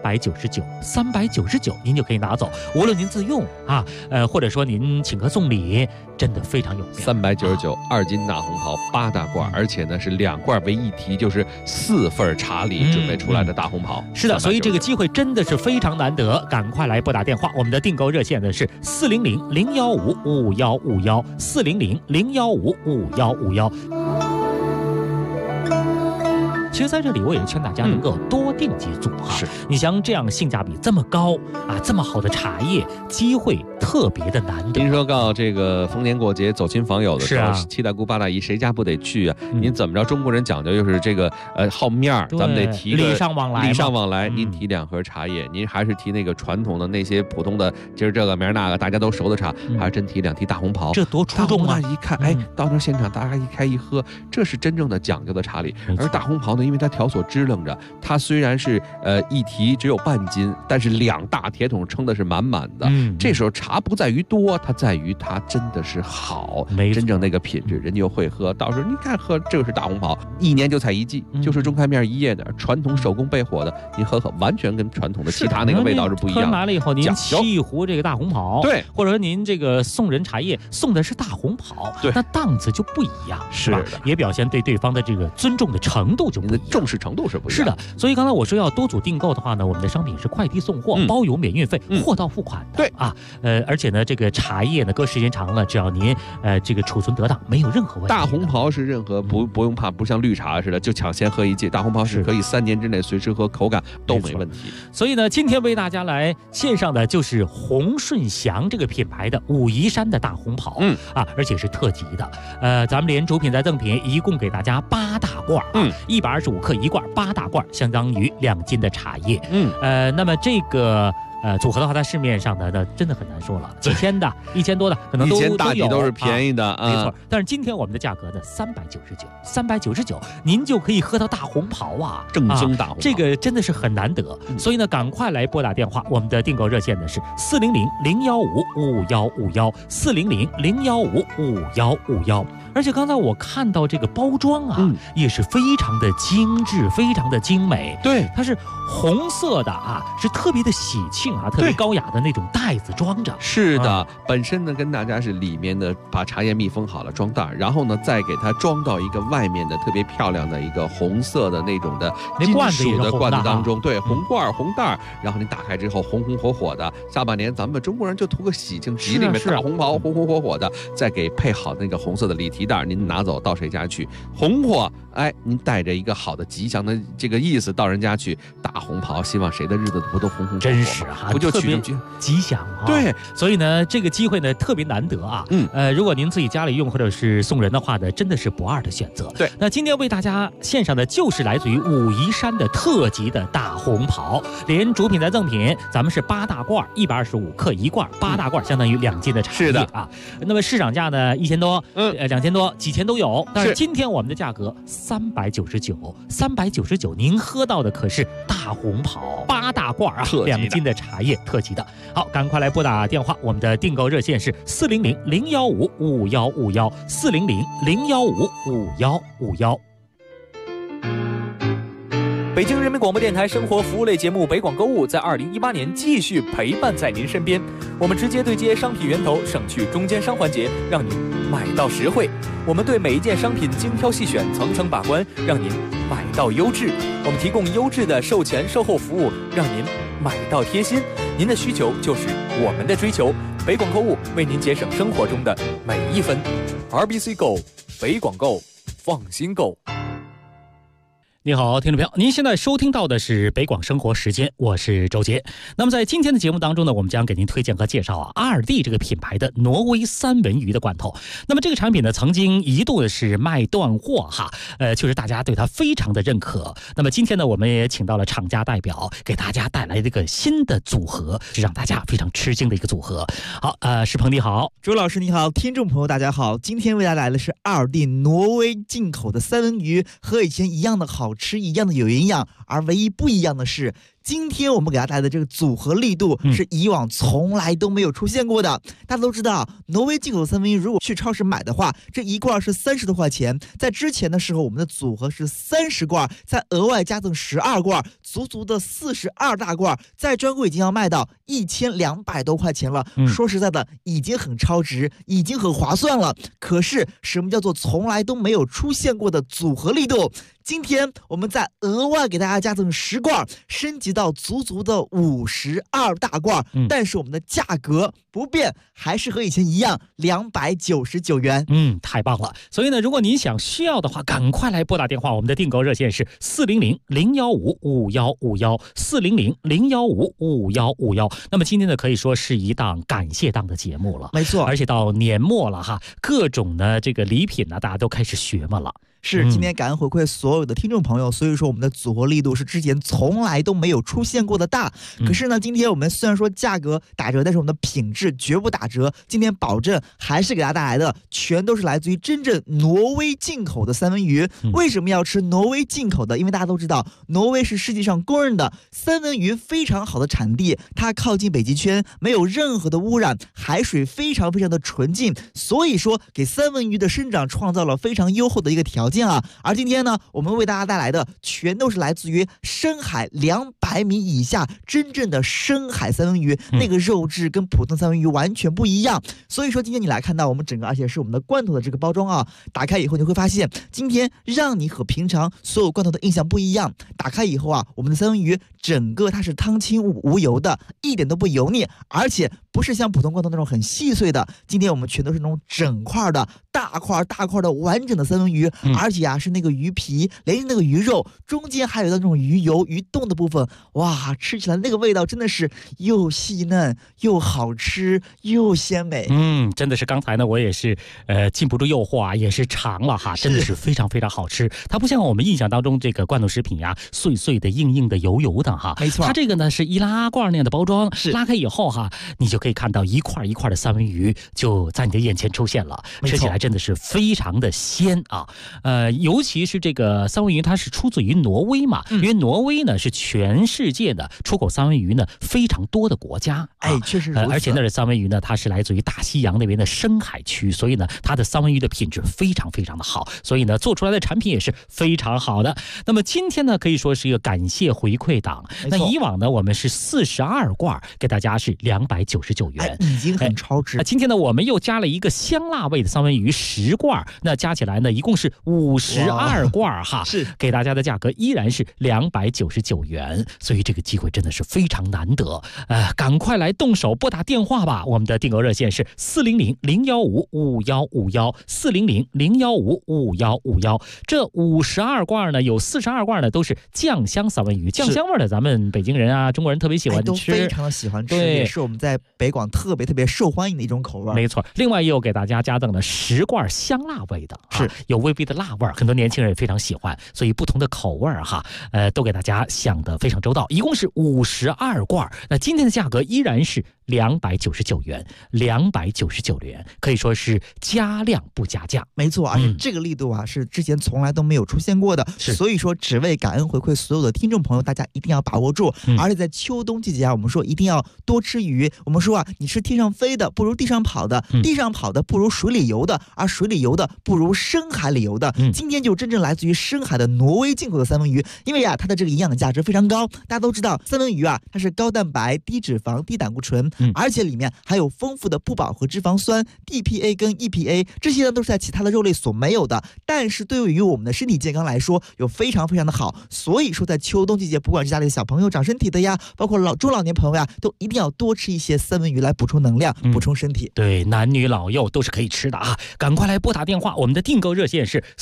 399，您就可以拿走，无论您自用啊，或者说您请客送礼，真的非常有面。 399，2斤大红袍8大罐，而且呢是2罐为一提，就是4份茶礼准备出来的大红袍。 是的，所以这个机会真的是非常难得，赶快来拨打电话，我们的订购热线呢是400-015-5151，400-015-5151。其实在这里我也劝大家能够多订几组哈。 是， 你像这样性价比这么高啊，这么好的茶叶，机会特别的难得。 您说告这个逢年过节走亲访友的时候， 是啊七大姑八大姨谁家不得去啊？您怎么着？中国人讲究就是这个好面儿，咱们得提礼尚往来。 礼尚往来，您提2盒茶叶，您还是提那个传统的那些普通的，今儿这个明儿那个大家都熟的茶，还是真提2提大红袍？ 这多出众啊！ 一看，哎，到那现场大家一开一喝，这是真正的讲究的茶礼。而大红袍呢，因为它条索支棱着，它虽然是一提只有半斤，但是2大铁桶撑的是满满的。这时候茶不在于多，它在于它真的是好，真正那个品质，人就会喝。到时候你看喝这个是大红袍，1年就采1季，就是中开面1叶的，传统手工焙火的，您喝完全跟传统的其他那个味道是不一样的。 喝完了以后，您沏一壶这个大红袍， 对， 或者说您这个送人茶叶送的是大红袍， 对， 那档次就不一样， 是吧？也表现对对方的这个尊重的程度就不一样， 重视程度是不一样。 是的，所以刚才我说要多组订购的话呢，我们的商品是快递送货，包邮免运费，货到付款的。 对啊，而且呢，这个茶叶呢，搁时间长了，只要您这个储存得当，没有任何问题。 大红袍是任何不用怕，不像绿茶似的就抢先喝1季，大红袍是可以3年之内随时喝，口感都没问题。 所以呢，今天为大家来献上的就是洪顺祥这个品牌的武夷山的大红袍，而且是特级的。咱们连主品再赠品，一共给大家8大罐，125克1罐，8大罐，相当于2斤的茶叶。那么这个组合的话，在市面上呢，那真的很难说了，几千的、1000多的，可能都有， 大体都是便宜的， 没错。但是今天我们的价格呢，399，您就可以喝到大红袍啊， 正宗大红袍， 这个真的是很难得。所以呢，赶快来拨打电话，我们的订购热线呢是400-015-5151，400-015-5151。而且刚才我看到这个包装啊，也是非常的精致，非常的精美。 对， 它是红色的啊，是特别的喜庆啊，特别高雅的那种袋子装着。 是的，本身呢跟大家是里面的把茶叶密封好了装袋，然后呢再给它装到一个外面的特别漂亮的一个红色的那种的金属的罐子当中。对，红罐红袋，然后你打开之后红红火火的。下半年咱们中国人就图个喜庆，集里面大红袍红红火火的，再给配好那个红色的礼提袋，您拿走到谁家去红火，哎，您带着一个好的吉祥的这个意思到人家去，大红袍，希望谁的日子不都红红火火？ 真是啊， 不就取特别吉祥啊？ 对， 所以呢，这个机会呢特别难得啊。如果您自己家里用或者是送人的话呢，真的是不二的选择。 对， 那今天为大家献上的就是来自于武夷山的特级的大红袍，连主品带赠品，咱们是8大罐，125克1罐，8大罐相当于2斤的茶叶。 是的啊。那么市场价呢1000多，2000多，几千都有。但是今天我们的价格399，您喝到的可是大红袍8大罐啊，2斤的茶叶，特级的。好，赶快来拨打电话，我们的订购热线是400-015-5151，400-015-5151。 北京人民广播电台生活服务类节目北广购物在2018年继续陪伴在您身边。我们直接对接商品源头，省去中间商环节，让您买到实惠。我们对每一件商品精挑细选，层层把关，让您买到优质。我们提供优质的售前售后服务，让您买到贴心。您的需求就是我们的追求。北广购物为您节省生活中的每一分。RBC Go， 北广购，放心购。 你好，听众朋友，您现在收听到的是北广生活时间，我是周杰。那么在今天的节目当中呢，我们将给您推荐和介绍阿尔蒂这个品牌的挪威三文鱼的罐头。那么这个产品呢，曾经一度是卖断货哈，确实大家对它非常的认可。那么今天呢，我们也请到了厂家代表，给大家带来这个新的组合，是让大家非常吃惊的一个组合。好，石鹏你好， 朱老师你好，听众朋友大家好，今天为大家带来的是阿尔蒂挪威进口的三文鱼，和以前一样的好吃，一样的有营养，而唯一不一样的是，今天我们给大家带来的这个组合力度是以往从来都没有出现过的。大家都知道，挪威进口的三文鱼如果去超市买的话，这一罐是30多块钱。在之前的时候，我们的组合是30罐，再额外加赠12罐，足足的42大罐，在专柜已经要卖到1200多块钱了。说实在的，已经很超值，已经很划算了。可是什么叫做从来都没有出现过的组合力度？今天我们再额外给大家加赠10罐，升级到足足的52大罐，但是我们的价格不变，还是和以前一样299元。 太棒了！所以呢，如果您需要的话，赶快来拨打电话，我们的订购热线是400-015-5151，400-015-5151。那么今天呢，可以说是一档感谢档的节目了， 没错， 而且到年末了哈，各种的这个礼品呢，大家都开始学嘛了。 是今天感恩回馈所有的听众朋友，所以说我们的组合力度是之前从来都没有出现过的大。可是呢，今天我们虽然说价格打折，但是我们的品质绝不打折。今天保证还是给大家带来的全都是来自于真正挪威进口的三文鱼。为什么要吃挪威进口的？因为大家都知道，挪威是世界上公认的三文鱼非常好的产地，它靠近北极圈，没有任何的污染，海水非常非常的纯净，所以说给三文鱼的生长创造了非常优厚的一个条件。而今天呢，我们为大家带来的全都是来自于深海200米以下真正的深海三文鱼，那个肉质跟普通三文鱼完全不一样。所以说今天你来看到我们整个，而且是我们的罐头的这个包装啊，打开以后你会发现，今天让你和平常所有罐头的印象不一样。打开以后啊，我们的三文鱼整个它是汤清无油的，一点都不油腻，而且不是像普通罐头那种很细碎的，今天我们全都是那种整块的大块的完整的三文鱼，而且啊是那个鱼皮连那个鱼肉中间还有那种鱼油鱼冻的部分，哇，吃起来那个味道真的是又细嫩又好吃又鲜美。 真的是刚才呢我也是禁不住诱惑啊，也是尝了哈，真的是非常非常好吃。它不像我们印象当中这个罐头食品呀，碎碎的硬硬的油油的哈， 没错， 它这个呢是易拉罐那样的包装，拉开以后哈，你就可以看到一块一块的三文鱼就在你的眼前出现了，吃起来真的是非常的鲜啊。尤其是这个三文鱼，它是出自于挪威嘛，因为挪威呢是全世界的出口三文鱼呢非常多的国家， 确实如此。 而且那的三文鱼呢，它是来自于大西洋那边的深海区，所以呢，它的三文鱼的品质非常非常的好，所以呢，做出来的产品也是非常好的。那么今天呢，可以说是一个感谢回馈档。那以往呢，我们是42罐，给大家是299元， 已经很超值。 今天呢，我们又加了一个香辣味的三文鱼10罐，那加起来呢，一共是52罐哈， 是给大家的价格依然是299元，所以这个机会真的是非常难得，赶快来动手拨打电话吧，我们的订购热线是400-015-5151，400-015-5151。这52罐呢，有42罐呢都是酱香三文鱼，酱香味的咱们北京人啊、中国人特别喜欢吃， 都非常的喜欢吃，也是我们在北广特别受欢迎的一种口味。 没错，另外又给大家加赠了10罐香辣味的， 是有微微的辣味，很多年轻人也非常喜欢，所以不同的口味哈，都给大家想得非常周到，一共是52罐。那今天的价格依然是299元，299元，可以说是加量不加价。 没错，而且这个力度啊，是之前从来都没有出现过的，所以说只为感恩回馈所有的听众朋友，大家一定要把握住。而且在秋冬季节啊，我们说一定要多吃鱼。我们说啊，你吃天上飞的不如地上跑的，地上跑的不如水里游的，而水里游的不如深海里游的。今天就真正来自于深海的挪威进口的三文鱼，因为啊，它的这个营养价值非常高。大家都知道，三文鱼啊，它是高蛋白、低脂肪、低胆固醇， 而且里面还有丰富的不饱和脂肪酸 DPA 跟 EPA， 这些呢都是在其他的肉类所没有的，但是对于我们的身体健康来说有非常非常的好。所以说在秋冬季节，不管是家里的小朋友长身体的呀，包括中老年朋友呀，都一定要多吃一些三文鱼来补充能量，补充身体。 对，男女老幼都是可以吃的啊！赶快来拨打电话，我们的订购热线是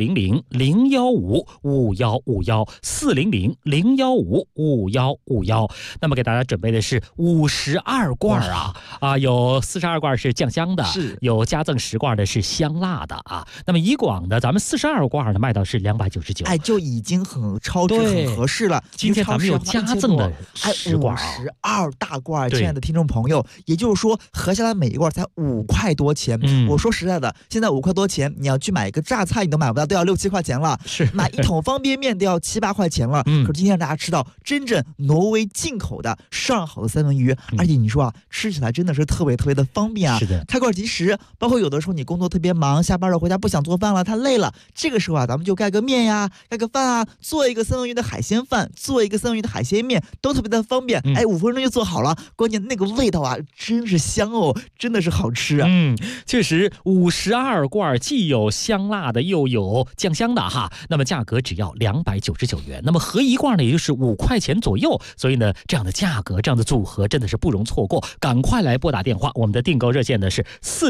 400-015-5151，400-015-5151。那么给大家准备的是52罐有42罐是酱香的， 是有加赠10罐的是香辣的啊。那么以往的咱们42罐的卖到是299， 哎，就已经很超值很合适了。 今天咱们有加赠的10罐 ，52大罐，亲爱的听众朋友，也就是说合下来每一罐才5块多钱。我说实在的，现在5块多钱，你要去买一个榨菜你都买不到，都要6、7块钱了。 是买一桶方便面都要7、8块钱了。可是今天让大家吃到真正挪威进口的上好的三文鱼，而且你说啊，吃起来真的是特别特别的方便啊。 是的， 开罐即食。包括有的时候你工作特别忙，下班了回家不想做饭了，太累了，这个时候啊，咱们就盖个面呀，盖个饭啊，做一个三文鱼的海鲜饭，做一个三文鱼的海鲜面，都特别的方便。5分钟就做好了，关键那个味道啊，真是香哦，真的是好吃啊。 确实52罐既有香辣的又有酱香的哈，那么价格只要299元，那么合一罐呢也就是5块钱左右，所以呢这样的价格这样的组合真的是不容错过，赶快来拨打电话，我们的订购热线呢是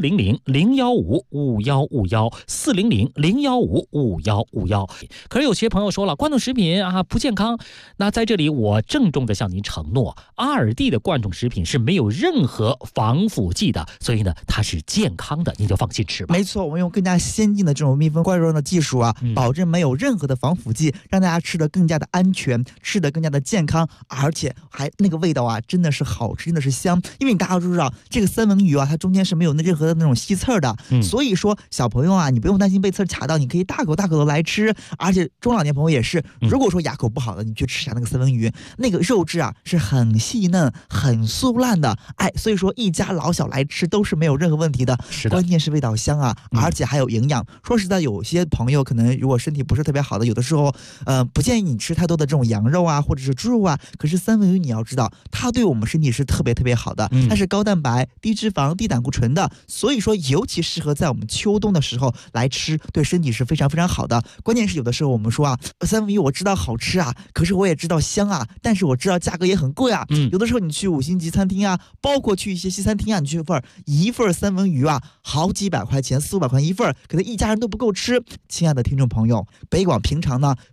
400-015-5151，400-015-5151。可是有些朋友说了，罐头食品啊不健康，那在这里我郑重的向您承诺，阿尔蒂的罐头食品是没有任何防腐剂的，所以呢它是健康的，您就放心吃吧。 没错，我们用更加先进的这种密封罐装的技术啊，保证没有任何的防腐剂，让大家吃得更加的安全，吃得更加的健康，而且还那个味道啊真的是好吃，真的是香。因为大家都知道这个三文鱼啊，它中间是没有任何的那种吸刺的，所以说小朋友啊，你不用担心被刺卡到，你可以大口大口的来吃。而且中老年朋友也是，如果说牙口不好的，你去吃一下那个三文鱼，那个肉质啊是很细嫩很酥烂的，所以说一家老小来吃都是没有任何问题的。关键是味道香啊，而且还有营养。说实在，有些朋友可能如果身体不是特别好的，有的时候不建议你吃太多的这种羊肉啊或者是猪肉啊，可是三文鱼你要知道它对我们身体是特别特别好的，它是高蛋白低脂肪低胆固醇的，所以说尤其适合在我们秋冬的时候来吃，对身体是非常非常好的。关键是有的时候我们说啊，三文鱼我知道好吃啊，可是我也知道香啊，但是我知道价格也很贵啊。有的时候你去5星级餐厅啊，包括去一些西餐厅啊，你去一份三文鱼啊好几百块钱，400-500块钱一份，可能一家人都不够吃。亲爱的听众朋友，北广平常呢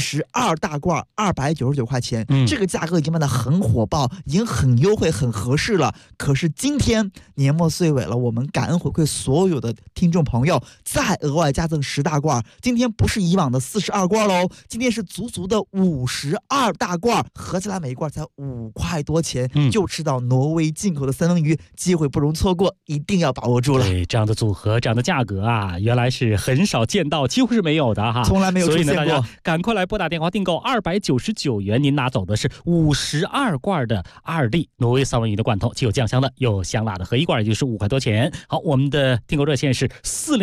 42大罐299块钱，这个价格已经卖得很火爆，已经很优惠很合适了。可是今天年末岁尾了，我们感恩回馈所有的听众朋友，再额外加赠10大罐。今天不是以往的42罐喽，今天是足足的52大罐，合起来每一罐才5块多钱，就吃到挪威进口的三文鱼，机会不容错过，一定要把握住了。 对，这样的组合这样的价格啊，原来是很少见到，几乎是没有的哈， 从来没有出现过。 所以呢，大家赶快来拨打电话订购299元，您拿走的是52罐的阿尔蒂挪威三文鱼的罐头，既有酱香的又香辣的，合一罐也就是5块多钱。好，我们的订购热线是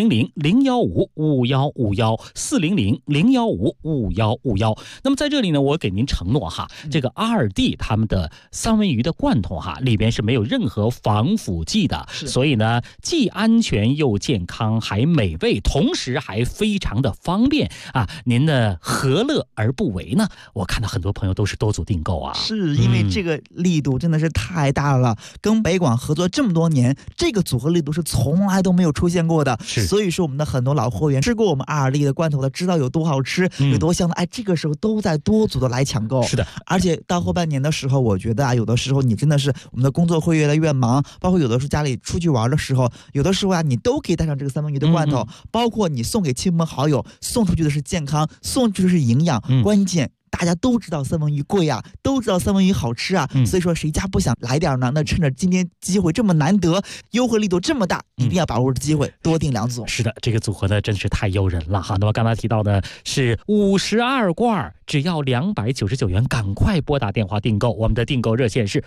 400-015-5151，400-015-5151。那么在这里呢，我给您承诺哈，这个阿尔蒂他们的三文鱼的罐头哈，里边是没有任何防腐剂的，所以呢，既安全又健康，还美味，同时还非常的方便啊！您呢，何乐而不为呢？我看到很多朋友都是多组订购啊， 是因为这个力度真的是太大了，跟北广合作这么多年，这个组合力度是从来都没有出现过的。所以说我们的很多老货源吃过我们阿尔蒂的罐头的，知道有多好吃，有多香的，这个时候都在多组的来抢购。 是的， 而且到后半年的时候，我觉得有的时候你真的是我们的工作会越来越忙，包括有的时候家里出去玩的时候，有的时候你都可以带上这个三文鱼的罐头，包括你送给亲朋好友，送出去的是健康，送出去的是营养，关键大家都知道三文鱼贵啊，都知道三文鱼好吃啊，所以说谁家不想来点呢？那趁着今天机会这么难得，优惠力度这么大，一定要把握着机会，多订2组。 是的，这个组合呢真是太诱人了哈。那么刚才提到的是52罐只要299元，赶快拨打电话订购。我们的订购热线是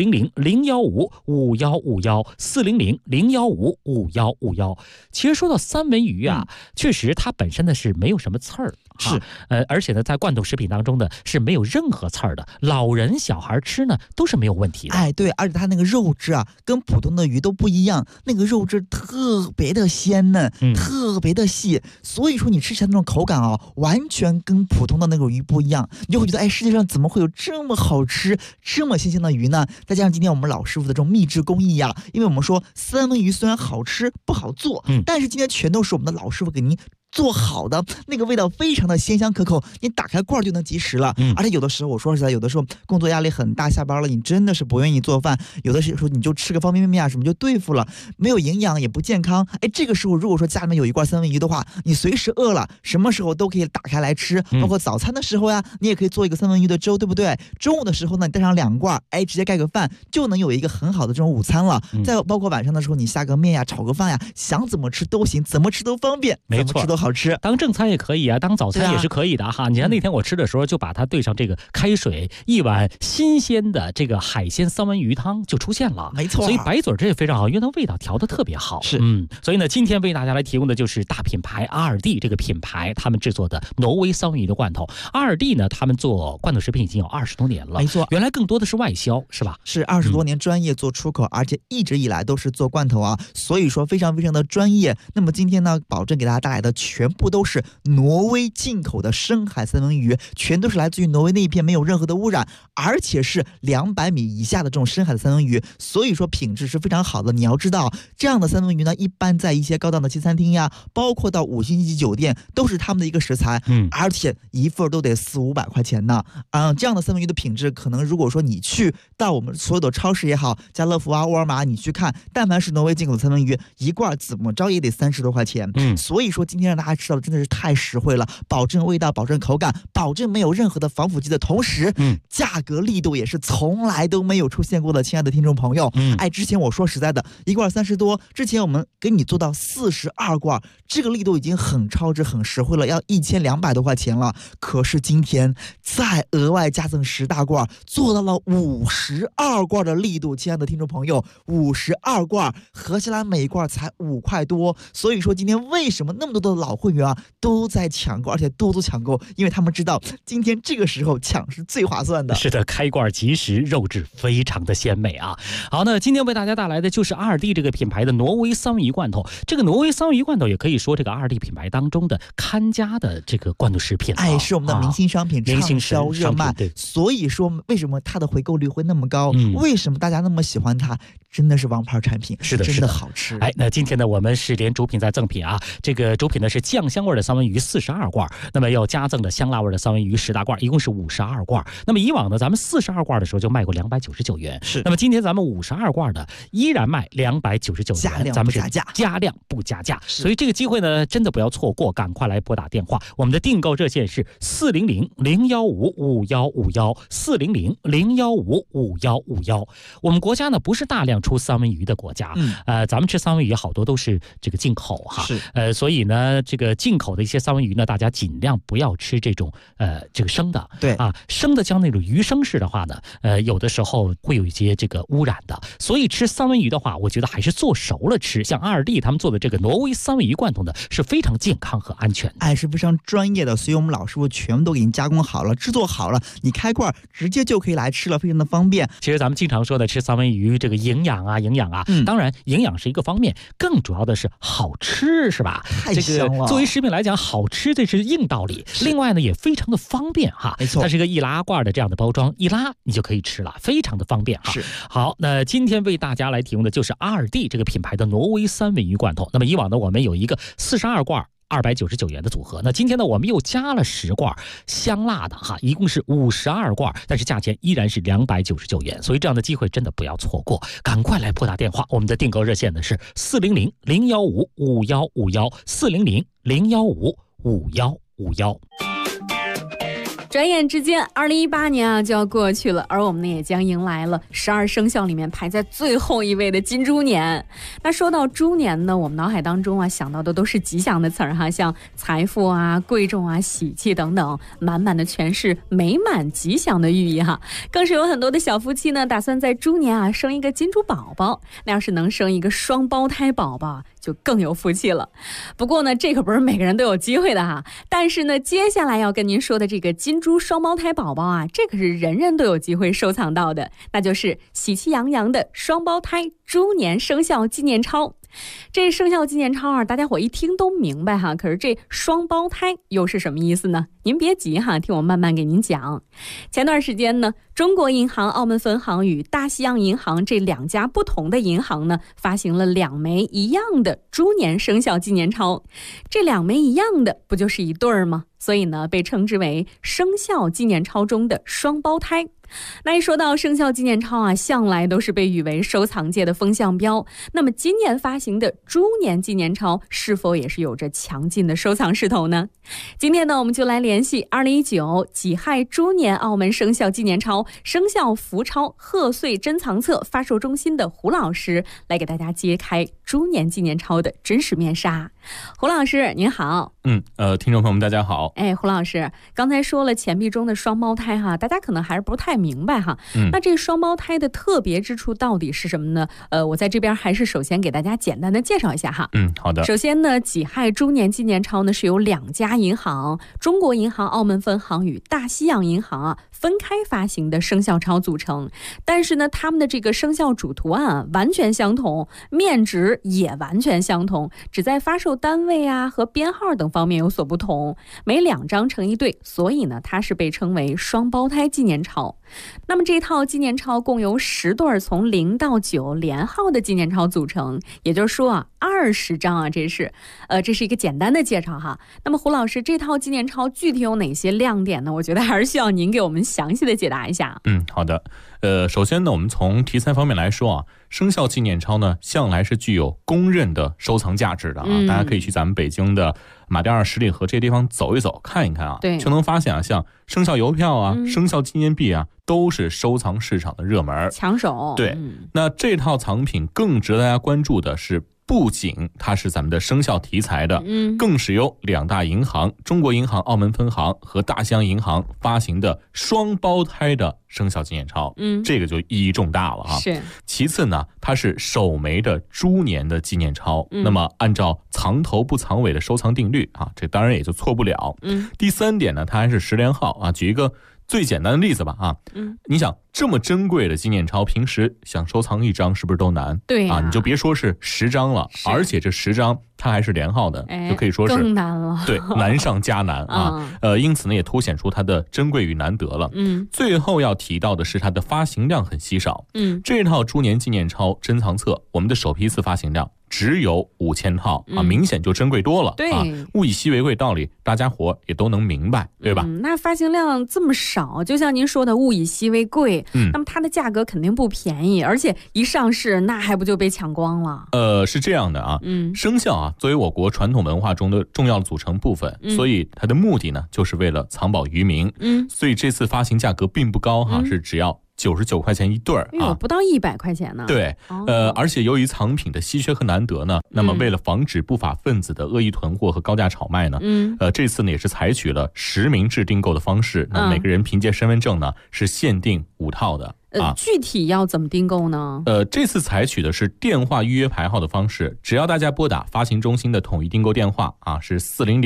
400-015-5151，400-015-5151。其实说到三文鱼啊，确实它本身呢是没有什么刺儿。 是， 而且呢，在罐头食品当中呢是没有任何刺儿的，老人小孩吃呢都是没有问题的。 哎，对，而且它那个肉质啊，跟普通的鱼都不一样，那个肉质特别的鲜嫩，特别的细，所以说你吃起来那种口感啊，完全跟普通的那种鱼不一样。你就会觉得，哎，世界上怎么会有这么好吃、这么新鲜的鱼呢？再加上今天我们老师傅的这种秘制工艺呀，因为我们说三文鱼虽然好吃不好做，但是今天全都是我们的老师傅给您做好的，那个味道非常的鲜香可口，你打开罐就能及时了。而且有的时候我说实在，有的时候工作压力很大，下班了你真的是不愿意做饭，有的时候你就吃个方便面啊什么就对付了，没有营养也不健康。哎，这个时候如果说家里面有一罐三文鱼的话，你随时饿了什么时候都可以打开来吃，包括早餐的时候呀，你也可以做一个三文鱼的粥，对不对？中午的时候呢，你带上2罐，哎，直接盖个饭就能有一个很好的这种午餐了。再包括晚上的时候，你下个面呀，炒个饭呀，想怎么吃都行，怎么吃都方便， 没错， 怎么吃都好吃。 当正餐也可以啊，当早餐也是可以的哈。你看那天我吃的时候，就把它兑上这个开水，一碗新鲜的这个海鲜三文鱼汤就出现了， 没错。 所以白嘴这也非常好，因为它味道调得特别好。 是， 所以呢，今天为大家来提供的就是大品牌阿尔蒂这个品牌他们制作的挪威三文鱼的罐头。阿尔蒂呢，他们做罐头食品已经有20多年了， 没错。 原来更多的是外销，是吧？ 是20多年专业做出口，而且一直以来都是做罐头啊，所以说非常非常的专业。那么今天呢，保证给大家带来的全部都是挪威进口的深海三文鱼，全都是来自于挪威那一片，没有任何的污染，而且是200米以下的这种深海的三文鱼，所以说品质是非常好的。你要知道，这样的三文鱼呢，一般在一些高档的西餐厅呀，包括到5星级酒店，都是他们的一个食材，而且一份都得400-500块钱呢。这样的三文鱼的品质，可能如果说你去到我们所有的超市也好，家乐福啊、沃尔玛，你去看，但凡是挪威进口的三文鱼，一罐怎么着也得30多块钱。所以说今天让大家吃到的真的是太实惠了，保证味道，保证口感，保证没有任何的防腐剂的同时，价格力度也是从来都没有出现过的。亲爱的听众朋友，之前我说实在的，一罐30多，之前我们给你做到42罐，这个力度已经很超值、很实惠了，要1200多块钱了。可是今天再额外加赠10大罐，做到了52罐的力度。亲爱的听众朋友，52罐合起来每罐才5块多。所以说今天为什么那么多的老会员啊都在抢购，而且都抢购，因为他们知道今天这个时候抢是最划算的。 是的，开罐即食，肉质非常的鲜美啊。好，那今天为大家带来的就是阿尔蒂这个品牌的挪威三文鱼罐头。这个挪威三文鱼罐头也可以说这个阿尔蒂品牌当中的看家的这个罐头食品， 是我们的明星商品，畅销热卖。所以说为什么它的回购率会那么高？为什么大家那么喜欢它？真的是王牌产品， 是的， 真的好吃。 那今天呢，我们是连主品再赠品啊。这个主品呢是酱香味的三文鱼42罐，那么要加赠的香辣味的三文鱼10大罐，一共是52罐。那么以往呢，咱们42罐的时候就卖过299元， 是。 那么今天咱们52罐的依然卖299元，咱们是加量不加价。所以这个机会呢，真的不要错过，赶快来拨打电话。我们的订购热线是400-015-5151，400-015-5151。我们国家呢不是大量出三文鱼的国家，咱们吃三文鱼好多都是这个进口哈，所以呢，这个进口的一些三文鱼呢，大家尽量不要吃这种这个生的， 对啊， 生的像那种鱼生式的话呢，有的时候会有一些这个污染的，所以吃三文鱼的话，我觉得还是做熟了吃。像阿尔蒂他们做的这个挪威三文鱼罐头呢，是非常健康和安全的， 是非常专业的，所以我们老师傅全部都给你加工好了，制作好了，你开罐直接就可以来吃了，非常的方便。 其实咱们经常说的吃三文鱼，这个营养啊，当然营养是一个方面，更主要的是好吃，是吧？ 太香了。 这个作为食品来讲，好吃这是硬道理。另外呢，也非常的方便哈， 没错， 它是一个易拉罐的这样的包装，一拉你就可以吃了，非常的方便哈。 是。 好，那今天为大家来提供的就是阿尔蒂这个品牌的挪威三文鱼罐头。那么以往呢，我们有一个42罐。299元的组合，那今天呢，我们又加了10罐香辣的哈，一共是52罐，但是价钱依然是299元，所以这样的机会真的不要错过，赶快来拨打电话。我们的订购热线呢是400-015-5151，400-015-5151。 转眼之间2018年啊就要过去了，而我们呢也将迎来了12生肖里面排在最后一位的金猪年。那说到猪年呢，我们脑海当中啊想到的都是吉祥的词儿哈，像财富啊、贵重啊、喜气等等，满满的全是美满吉祥的寓意哈。更是有很多的小夫妻呢打算在猪年啊生一个金猪宝宝，那要是能生一个双胞胎宝宝就更有福气了。不过呢，这可不是每个人都有机会的哈。但是呢，接下来要跟您说的这个金猪双胞胎宝宝啊，这可是人人都有机会收藏到的，那就是喜气洋洋的双胞胎猪年生肖纪念钞。这生肖纪念钞啊，大家伙一听都明白哈，可是这双胞胎又是什么意思呢？您别急哈，听我慢慢给您讲。前段时间呢，中国银行澳门分行与大西洋银行这2家不同的银行呢，发行了2枚一样的猪年生肖纪念钞。这2枚一样的，不就是一对儿吗？所以呢，被称之为生肖纪念钞中的双胞胎。那一说到生肖纪念钞啊，向来都是被誉为收藏界的风向标。那么今年发行的猪年纪念钞是否也是有着强劲的收藏势头呢？今天呢，我们就来联系2019己亥猪年澳门生肖纪念钞生肖福钞贺岁珍藏册发售中心的胡老师，来给大家揭开猪年纪念钞的真实面纱。胡老师您好。 听众朋友们大家好。 胡老师刚才说了钱币中的双胞胎哈，大家可能还是不太明白哈。那这双胞胎的特别之处到底是什么呢？我在这边还是首先给大家简单的介绍一下哈。 好的。 首先呢，己亥猪年纪念钞呢是由2家银行，中国银行澳门分行与大西洋银行啊分开发行的生肖钞组成，但是呢，他们的这个生肖主图案啊完全相同，面值也完全相同，只在发售单位啊和编号等方面有所不同，每2张成一对，所以呢，它是被称为双胞胎纪念钞。那么这套纪念钞共由10对从0到9连号的纪念钞组成，也就是说啊，20张啊，这是一个简单的介绍哈。那么胡老师，这套纪念钞具体有哪些亮点呢？我觉得还是需要您给我们详细的解答一下。 好的。首先呢，我们从题材方面来说啊，生肖纪念钞呢向来是具有公认的收藏价值的啊。大家可以去咱们北京的马甸二十里河这些地方走一走看一看啊，就能发现啊，像生肖邮票啊、生肖纪念币啊，都是收藏市场的热门抢手。 对，那这套藏品更值得大家关注的是，不仅它是咱们的生肖题材的，更是由2大银行，中国银行澳门分行和大西洋银行发行的双胞胎的生肖纪念钞。这个就意义重大了哈。 是。 其次呢，它是首枚的猪年的纪念钞，那么按照藏头不藏尾的收藏定律啊，这当然也就错不了。第3点呢，它还是10连号啊。举一个最简单的例子吧啊，你想这么珍贵的纪念钞，平时想收藏1张是不是都难？ 对啊，你就别说是10张了，而且这10张它还是连号的，就可以说是更难了。 对，难上加难啊。因此呢，也凸显出它的珍贵与难得了。最后要提到的是它的发行量很稀少。这套猪年纪念钞珍藏册，我们的首批次发行量只有5000套啊，明显就珍贵多了。 对啊，物以稀为贵道理，大家伙也都能明白，对吧？ 那发行量这么少，就像您说的物以稀为贵，那么它的价格肯定不便宜，而且一上市那还不就被抢光了？ 是这样的啊，生肖啊作为我国传统文化中的重要的组成部分，所以它的目的呢就是为了藏宝于民。所以这次发行价格并不高哈，是只要99块钱一对啊， 不到100块钱呢。 对，而且由于藏品的稀缺和难得呢，那么为了防止不法分子的恶意囤货和高价炒卖呢，这次呢也是采取了实名制订购的方式，那每个人凭借身份证呢是限定5套的。 具体要怎么订购呢？ 这次采取的是电话预约排号的方式，只要大家拨打发行中心的统一订购电话啊，是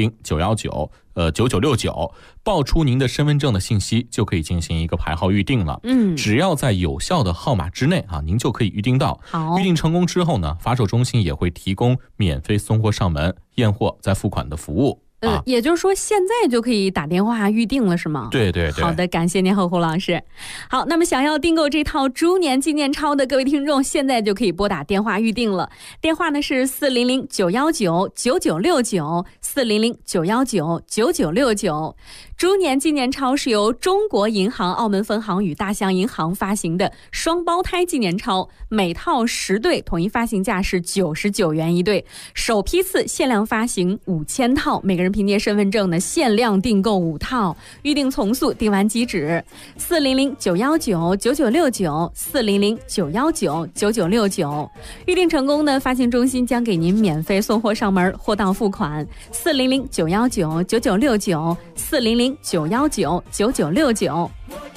400-919-9969，报出您的身份证的信息，就可以进行一个排号预定了。只要在有效的号码之内啊，您就可以预定到。预定成功之后呢，发售中心也会提供免费送货上门、验货再付款的服务。 也就是说现在就可以打电话预定了是吗？ 对对对。 好的，感谢您胡老师。好，那么想要订购这套猪年纪念钞的各位听众，现在就可以拨打电话预定了。电话呢是400-919-9969，400-919-9969。 猪年纪念钞是由中国银行澳门分行与大西洋银行发行的双胞胎纪念钞，每套10对，统一发行价是99元一对，首批次限量发行5000套，每个人凭借身份证呢限量订购5套，预订从速，订完即止。400-919-9969，400-919-9969，预订成功呢，发行中心将给您免费送货上门，货到付款。400-919-9969，400-919-9969。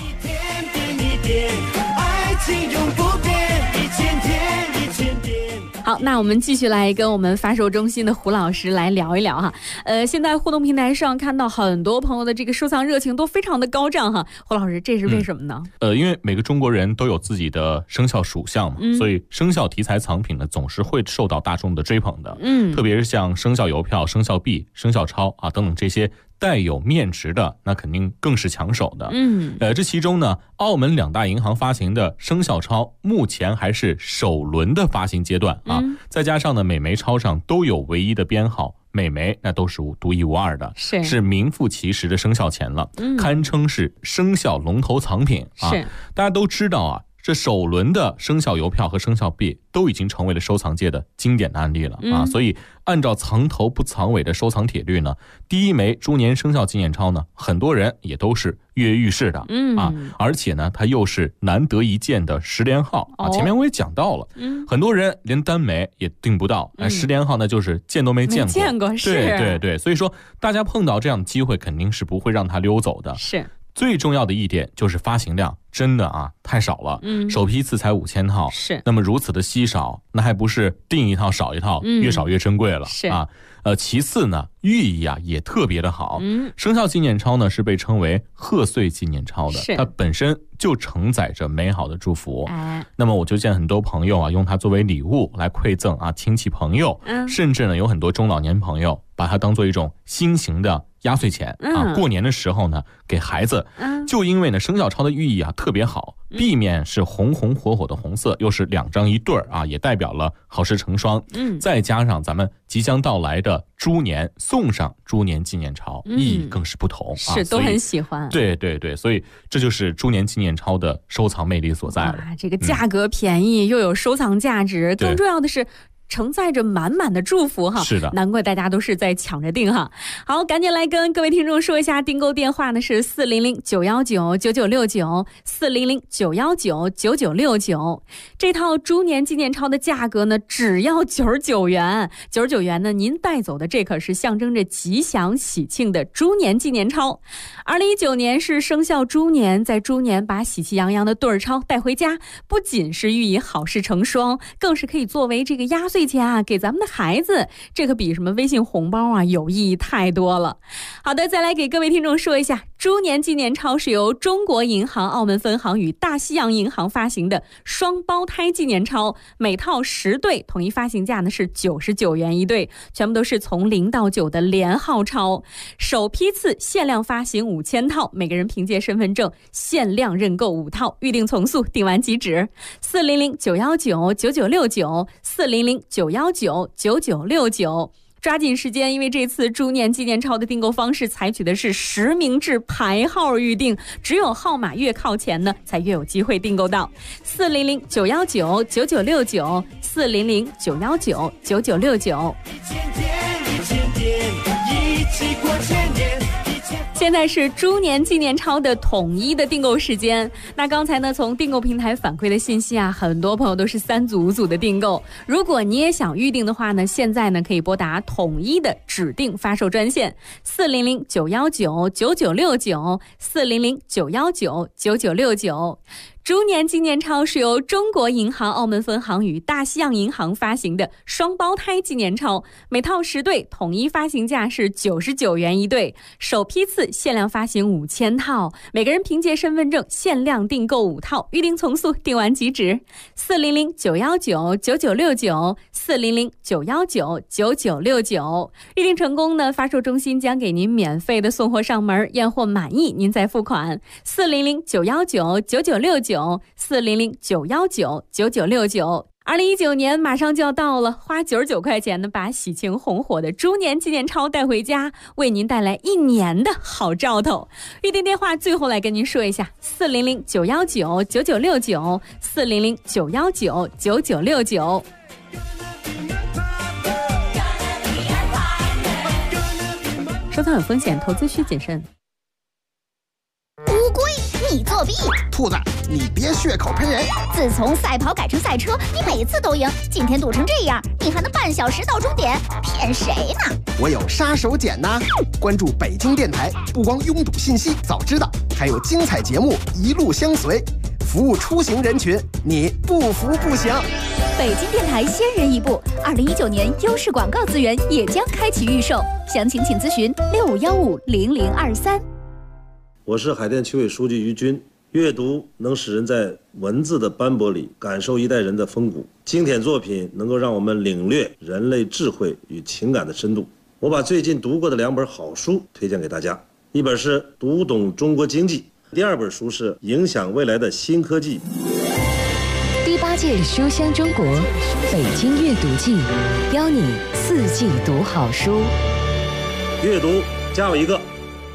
爱情永不变，一千天。 好，那我们继续来跟我们发售中心的胡老师来聊一聊哈。现在互动平台上看到很多朋友的这个收藏热情都非常的高涨哈。胡老师，这是为什么呢？ 因为每个中国人都有自己的生肖属相嘛，所以生肖题材藏品呢总是会受到大众的追捧的。特别是像生肖邮票、生肖币、生肖钞啊等等这些带有面值的，那肯定更是抢手的。这其中呢，澳门2大银行发行的生肖钞目前还是首轮的发行阶段啊，再加上呢每枚钞上都有唯一的编号，每枚那都是独一无二的，是名副其实的生肖钱了，堪称是生肖龙头藏品啊。大家都知道啊，这首轮的生肖邮票和生肖币都已经成为了收藏界的经典的案例了啊，所以按照藏头不藏尾的收藏铁律呢，第一枚猪年生肖纪念钞呢，很多人也都是跃跃欲试的啊，而且呢，它又是难得一见的10连号啊。前面我也讲到了，很多人连单枚也订不到，10连号呢就是见都没见过，对，所以说大家碰到这样的机会，肯定是不会让它溜走的。 是。 最重要的一点就是发行量真的啊太少了，首批次才5000套， 是。 那么如此的稀少，那还不是订一套少一套，越少越珍贵了啊。其次呢，寓意啊也特别的好。生肖纪念钞呢是被称为贺岁纪念钞的，它本身就承载着美好的祝福。那么我就见很多朋友啊用它作为礼物来馈赠啊亲戚朋友，甚至呢有很多中老年朋友把它当做一种新型的压岁钱啊，过年的时候呢给孩子。就因为呢生肖钞的寓意啊特别好，币面是红红火火的红色，又是2张一对啊，也代表了好事成双。再加上咱们即将到来的猪年，送上猪年纪念钞，意义更是不同啊， 是都很喜欢。 对，所以这就是猪年纪念钞的收藏魅力所在了。 这个价格便宜，又有收藏价值，更重要的是承载着满满的祝福哈， 是的， 难怪大家都是在抢着订哈。好，赶紧来跟各位听众说一下订购电话呢是400-919-9969，400-919-9969。这套猪年纪念钞的价格呢只要99元，99元呢您带走的这可是象征着吉祥喜庆的猪年纪念钞。2019年是生肖猪年，在猪年把喜气洋洋的对儿钞带回家，不仅是寓意好事成双，更是可以作为这个压岁钱啊给咱们的孩子，这可比什么微信红包啊有意义太多了。好的，再来给各位听众说一下，猪年纪念钞是由中国银行澳门分行与大西洋银行发行的双胞胎纪念钞，每套10对，统一发行价呢是99元一对，全部都是从0到9的连号钞，首批次限量发行5000套，每个人凭借身份证限量认购5套，预订从速，订完即止。400-919-9969，400-919-9969。抓紧时间，因为这次猪年纪念钞的订购方式采取的是实名制排号预订，只有号码越靠前呢，才越有机会订购到。400-919-9969，400-919-9969。现在是猪年纪念钞的统一的订购时间。那刚才呢，从订购平台反馈的信息啊，很多朋友都是3组5组的订购。如果你也想预订的话呢，现在呢可以拨打统一的指定发售专线400-919-9969，400-919-9969。猪年纪念钞是由中国银行澳门分行与大西洋银行发行的双胞胎纪念钞，每套10对，统一发行价是99元一对，首批次限量发行5000套，每个人凭借身份证限量订购5套，预订从速，订完即止。400-919-9969，400-919-9969。预订成功呢，发售中心将给您免费的送货上门，验货满意您再付款。400-919-9969，400-919-9969。 2019年马上就要到了，花99块钱呢，把喜庆红火的猪年纪念钞带回家，为您带来1年的好兆头。预订电话最后来跟您说一下：400-919-9969，400-919-9969。收藏有风险，投资需谨慎。 乌龟，你作弊！ 兔子，你别血口喷人！ 自从赛跑改成赛车，你每次都赢，今天赌成这样，你还能半小时到终点，骗谁呢？ 我有杀手锏呐！关注北京电台，不光拥堵信息早知道，还有精彩节目一路相随，服务出行人群，你不服不行。 北京电台先人一步，2019年优势广告资源也将开启预售，详情请咨询65150023。 我是海淀区委书记于军。阅读能使人在文字的斑驳里感受一代人的风骨，经典作品能够让我们领略人类智慧与情感的深度。我把最近读过的2本好书推荐给大家，一本是《读懂中国经济》，第2本书是《影响未来的新科技》。 第8届书香中国北京阅读季，邀你4季读好书。 阅读加我一个。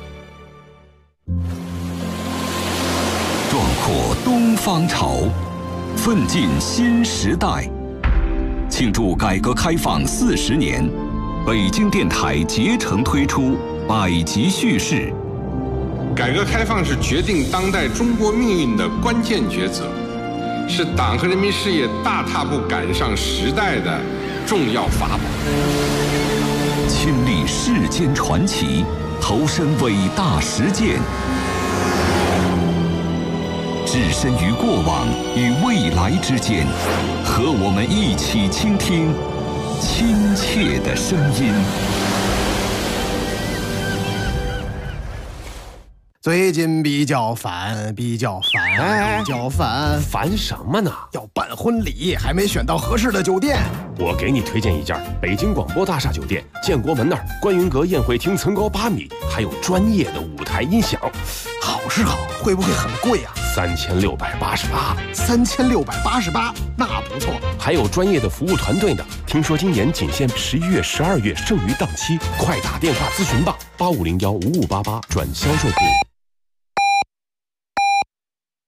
壮阔东方潮，奋进新时代。庆祝改革开放40年，北京电台竭诚推出百集叙事。 改革开放是决定当代中国命运的关键抉择，是党和人民事业大踏步赶上时代的重要法宝。 亲历世间传奇，投身伟大实践。置身于过往与未来之间，和我们一起倾听亲切的声音。 最近比较烦， 烦什么呢？ 要办婚礼，还没选到合适的酒店。 我给你推荐一家北京广播大厦酒店，建国门那儿，观云阁宴会厅层高8米，还有专业的舞台音响。 好是好，会不会很贵啊 ？3688， 那不错。 还有专业的服务团队呢。听说今年仅限11月、12月剩余档期，快打电话咨询吧，85015588转销售部。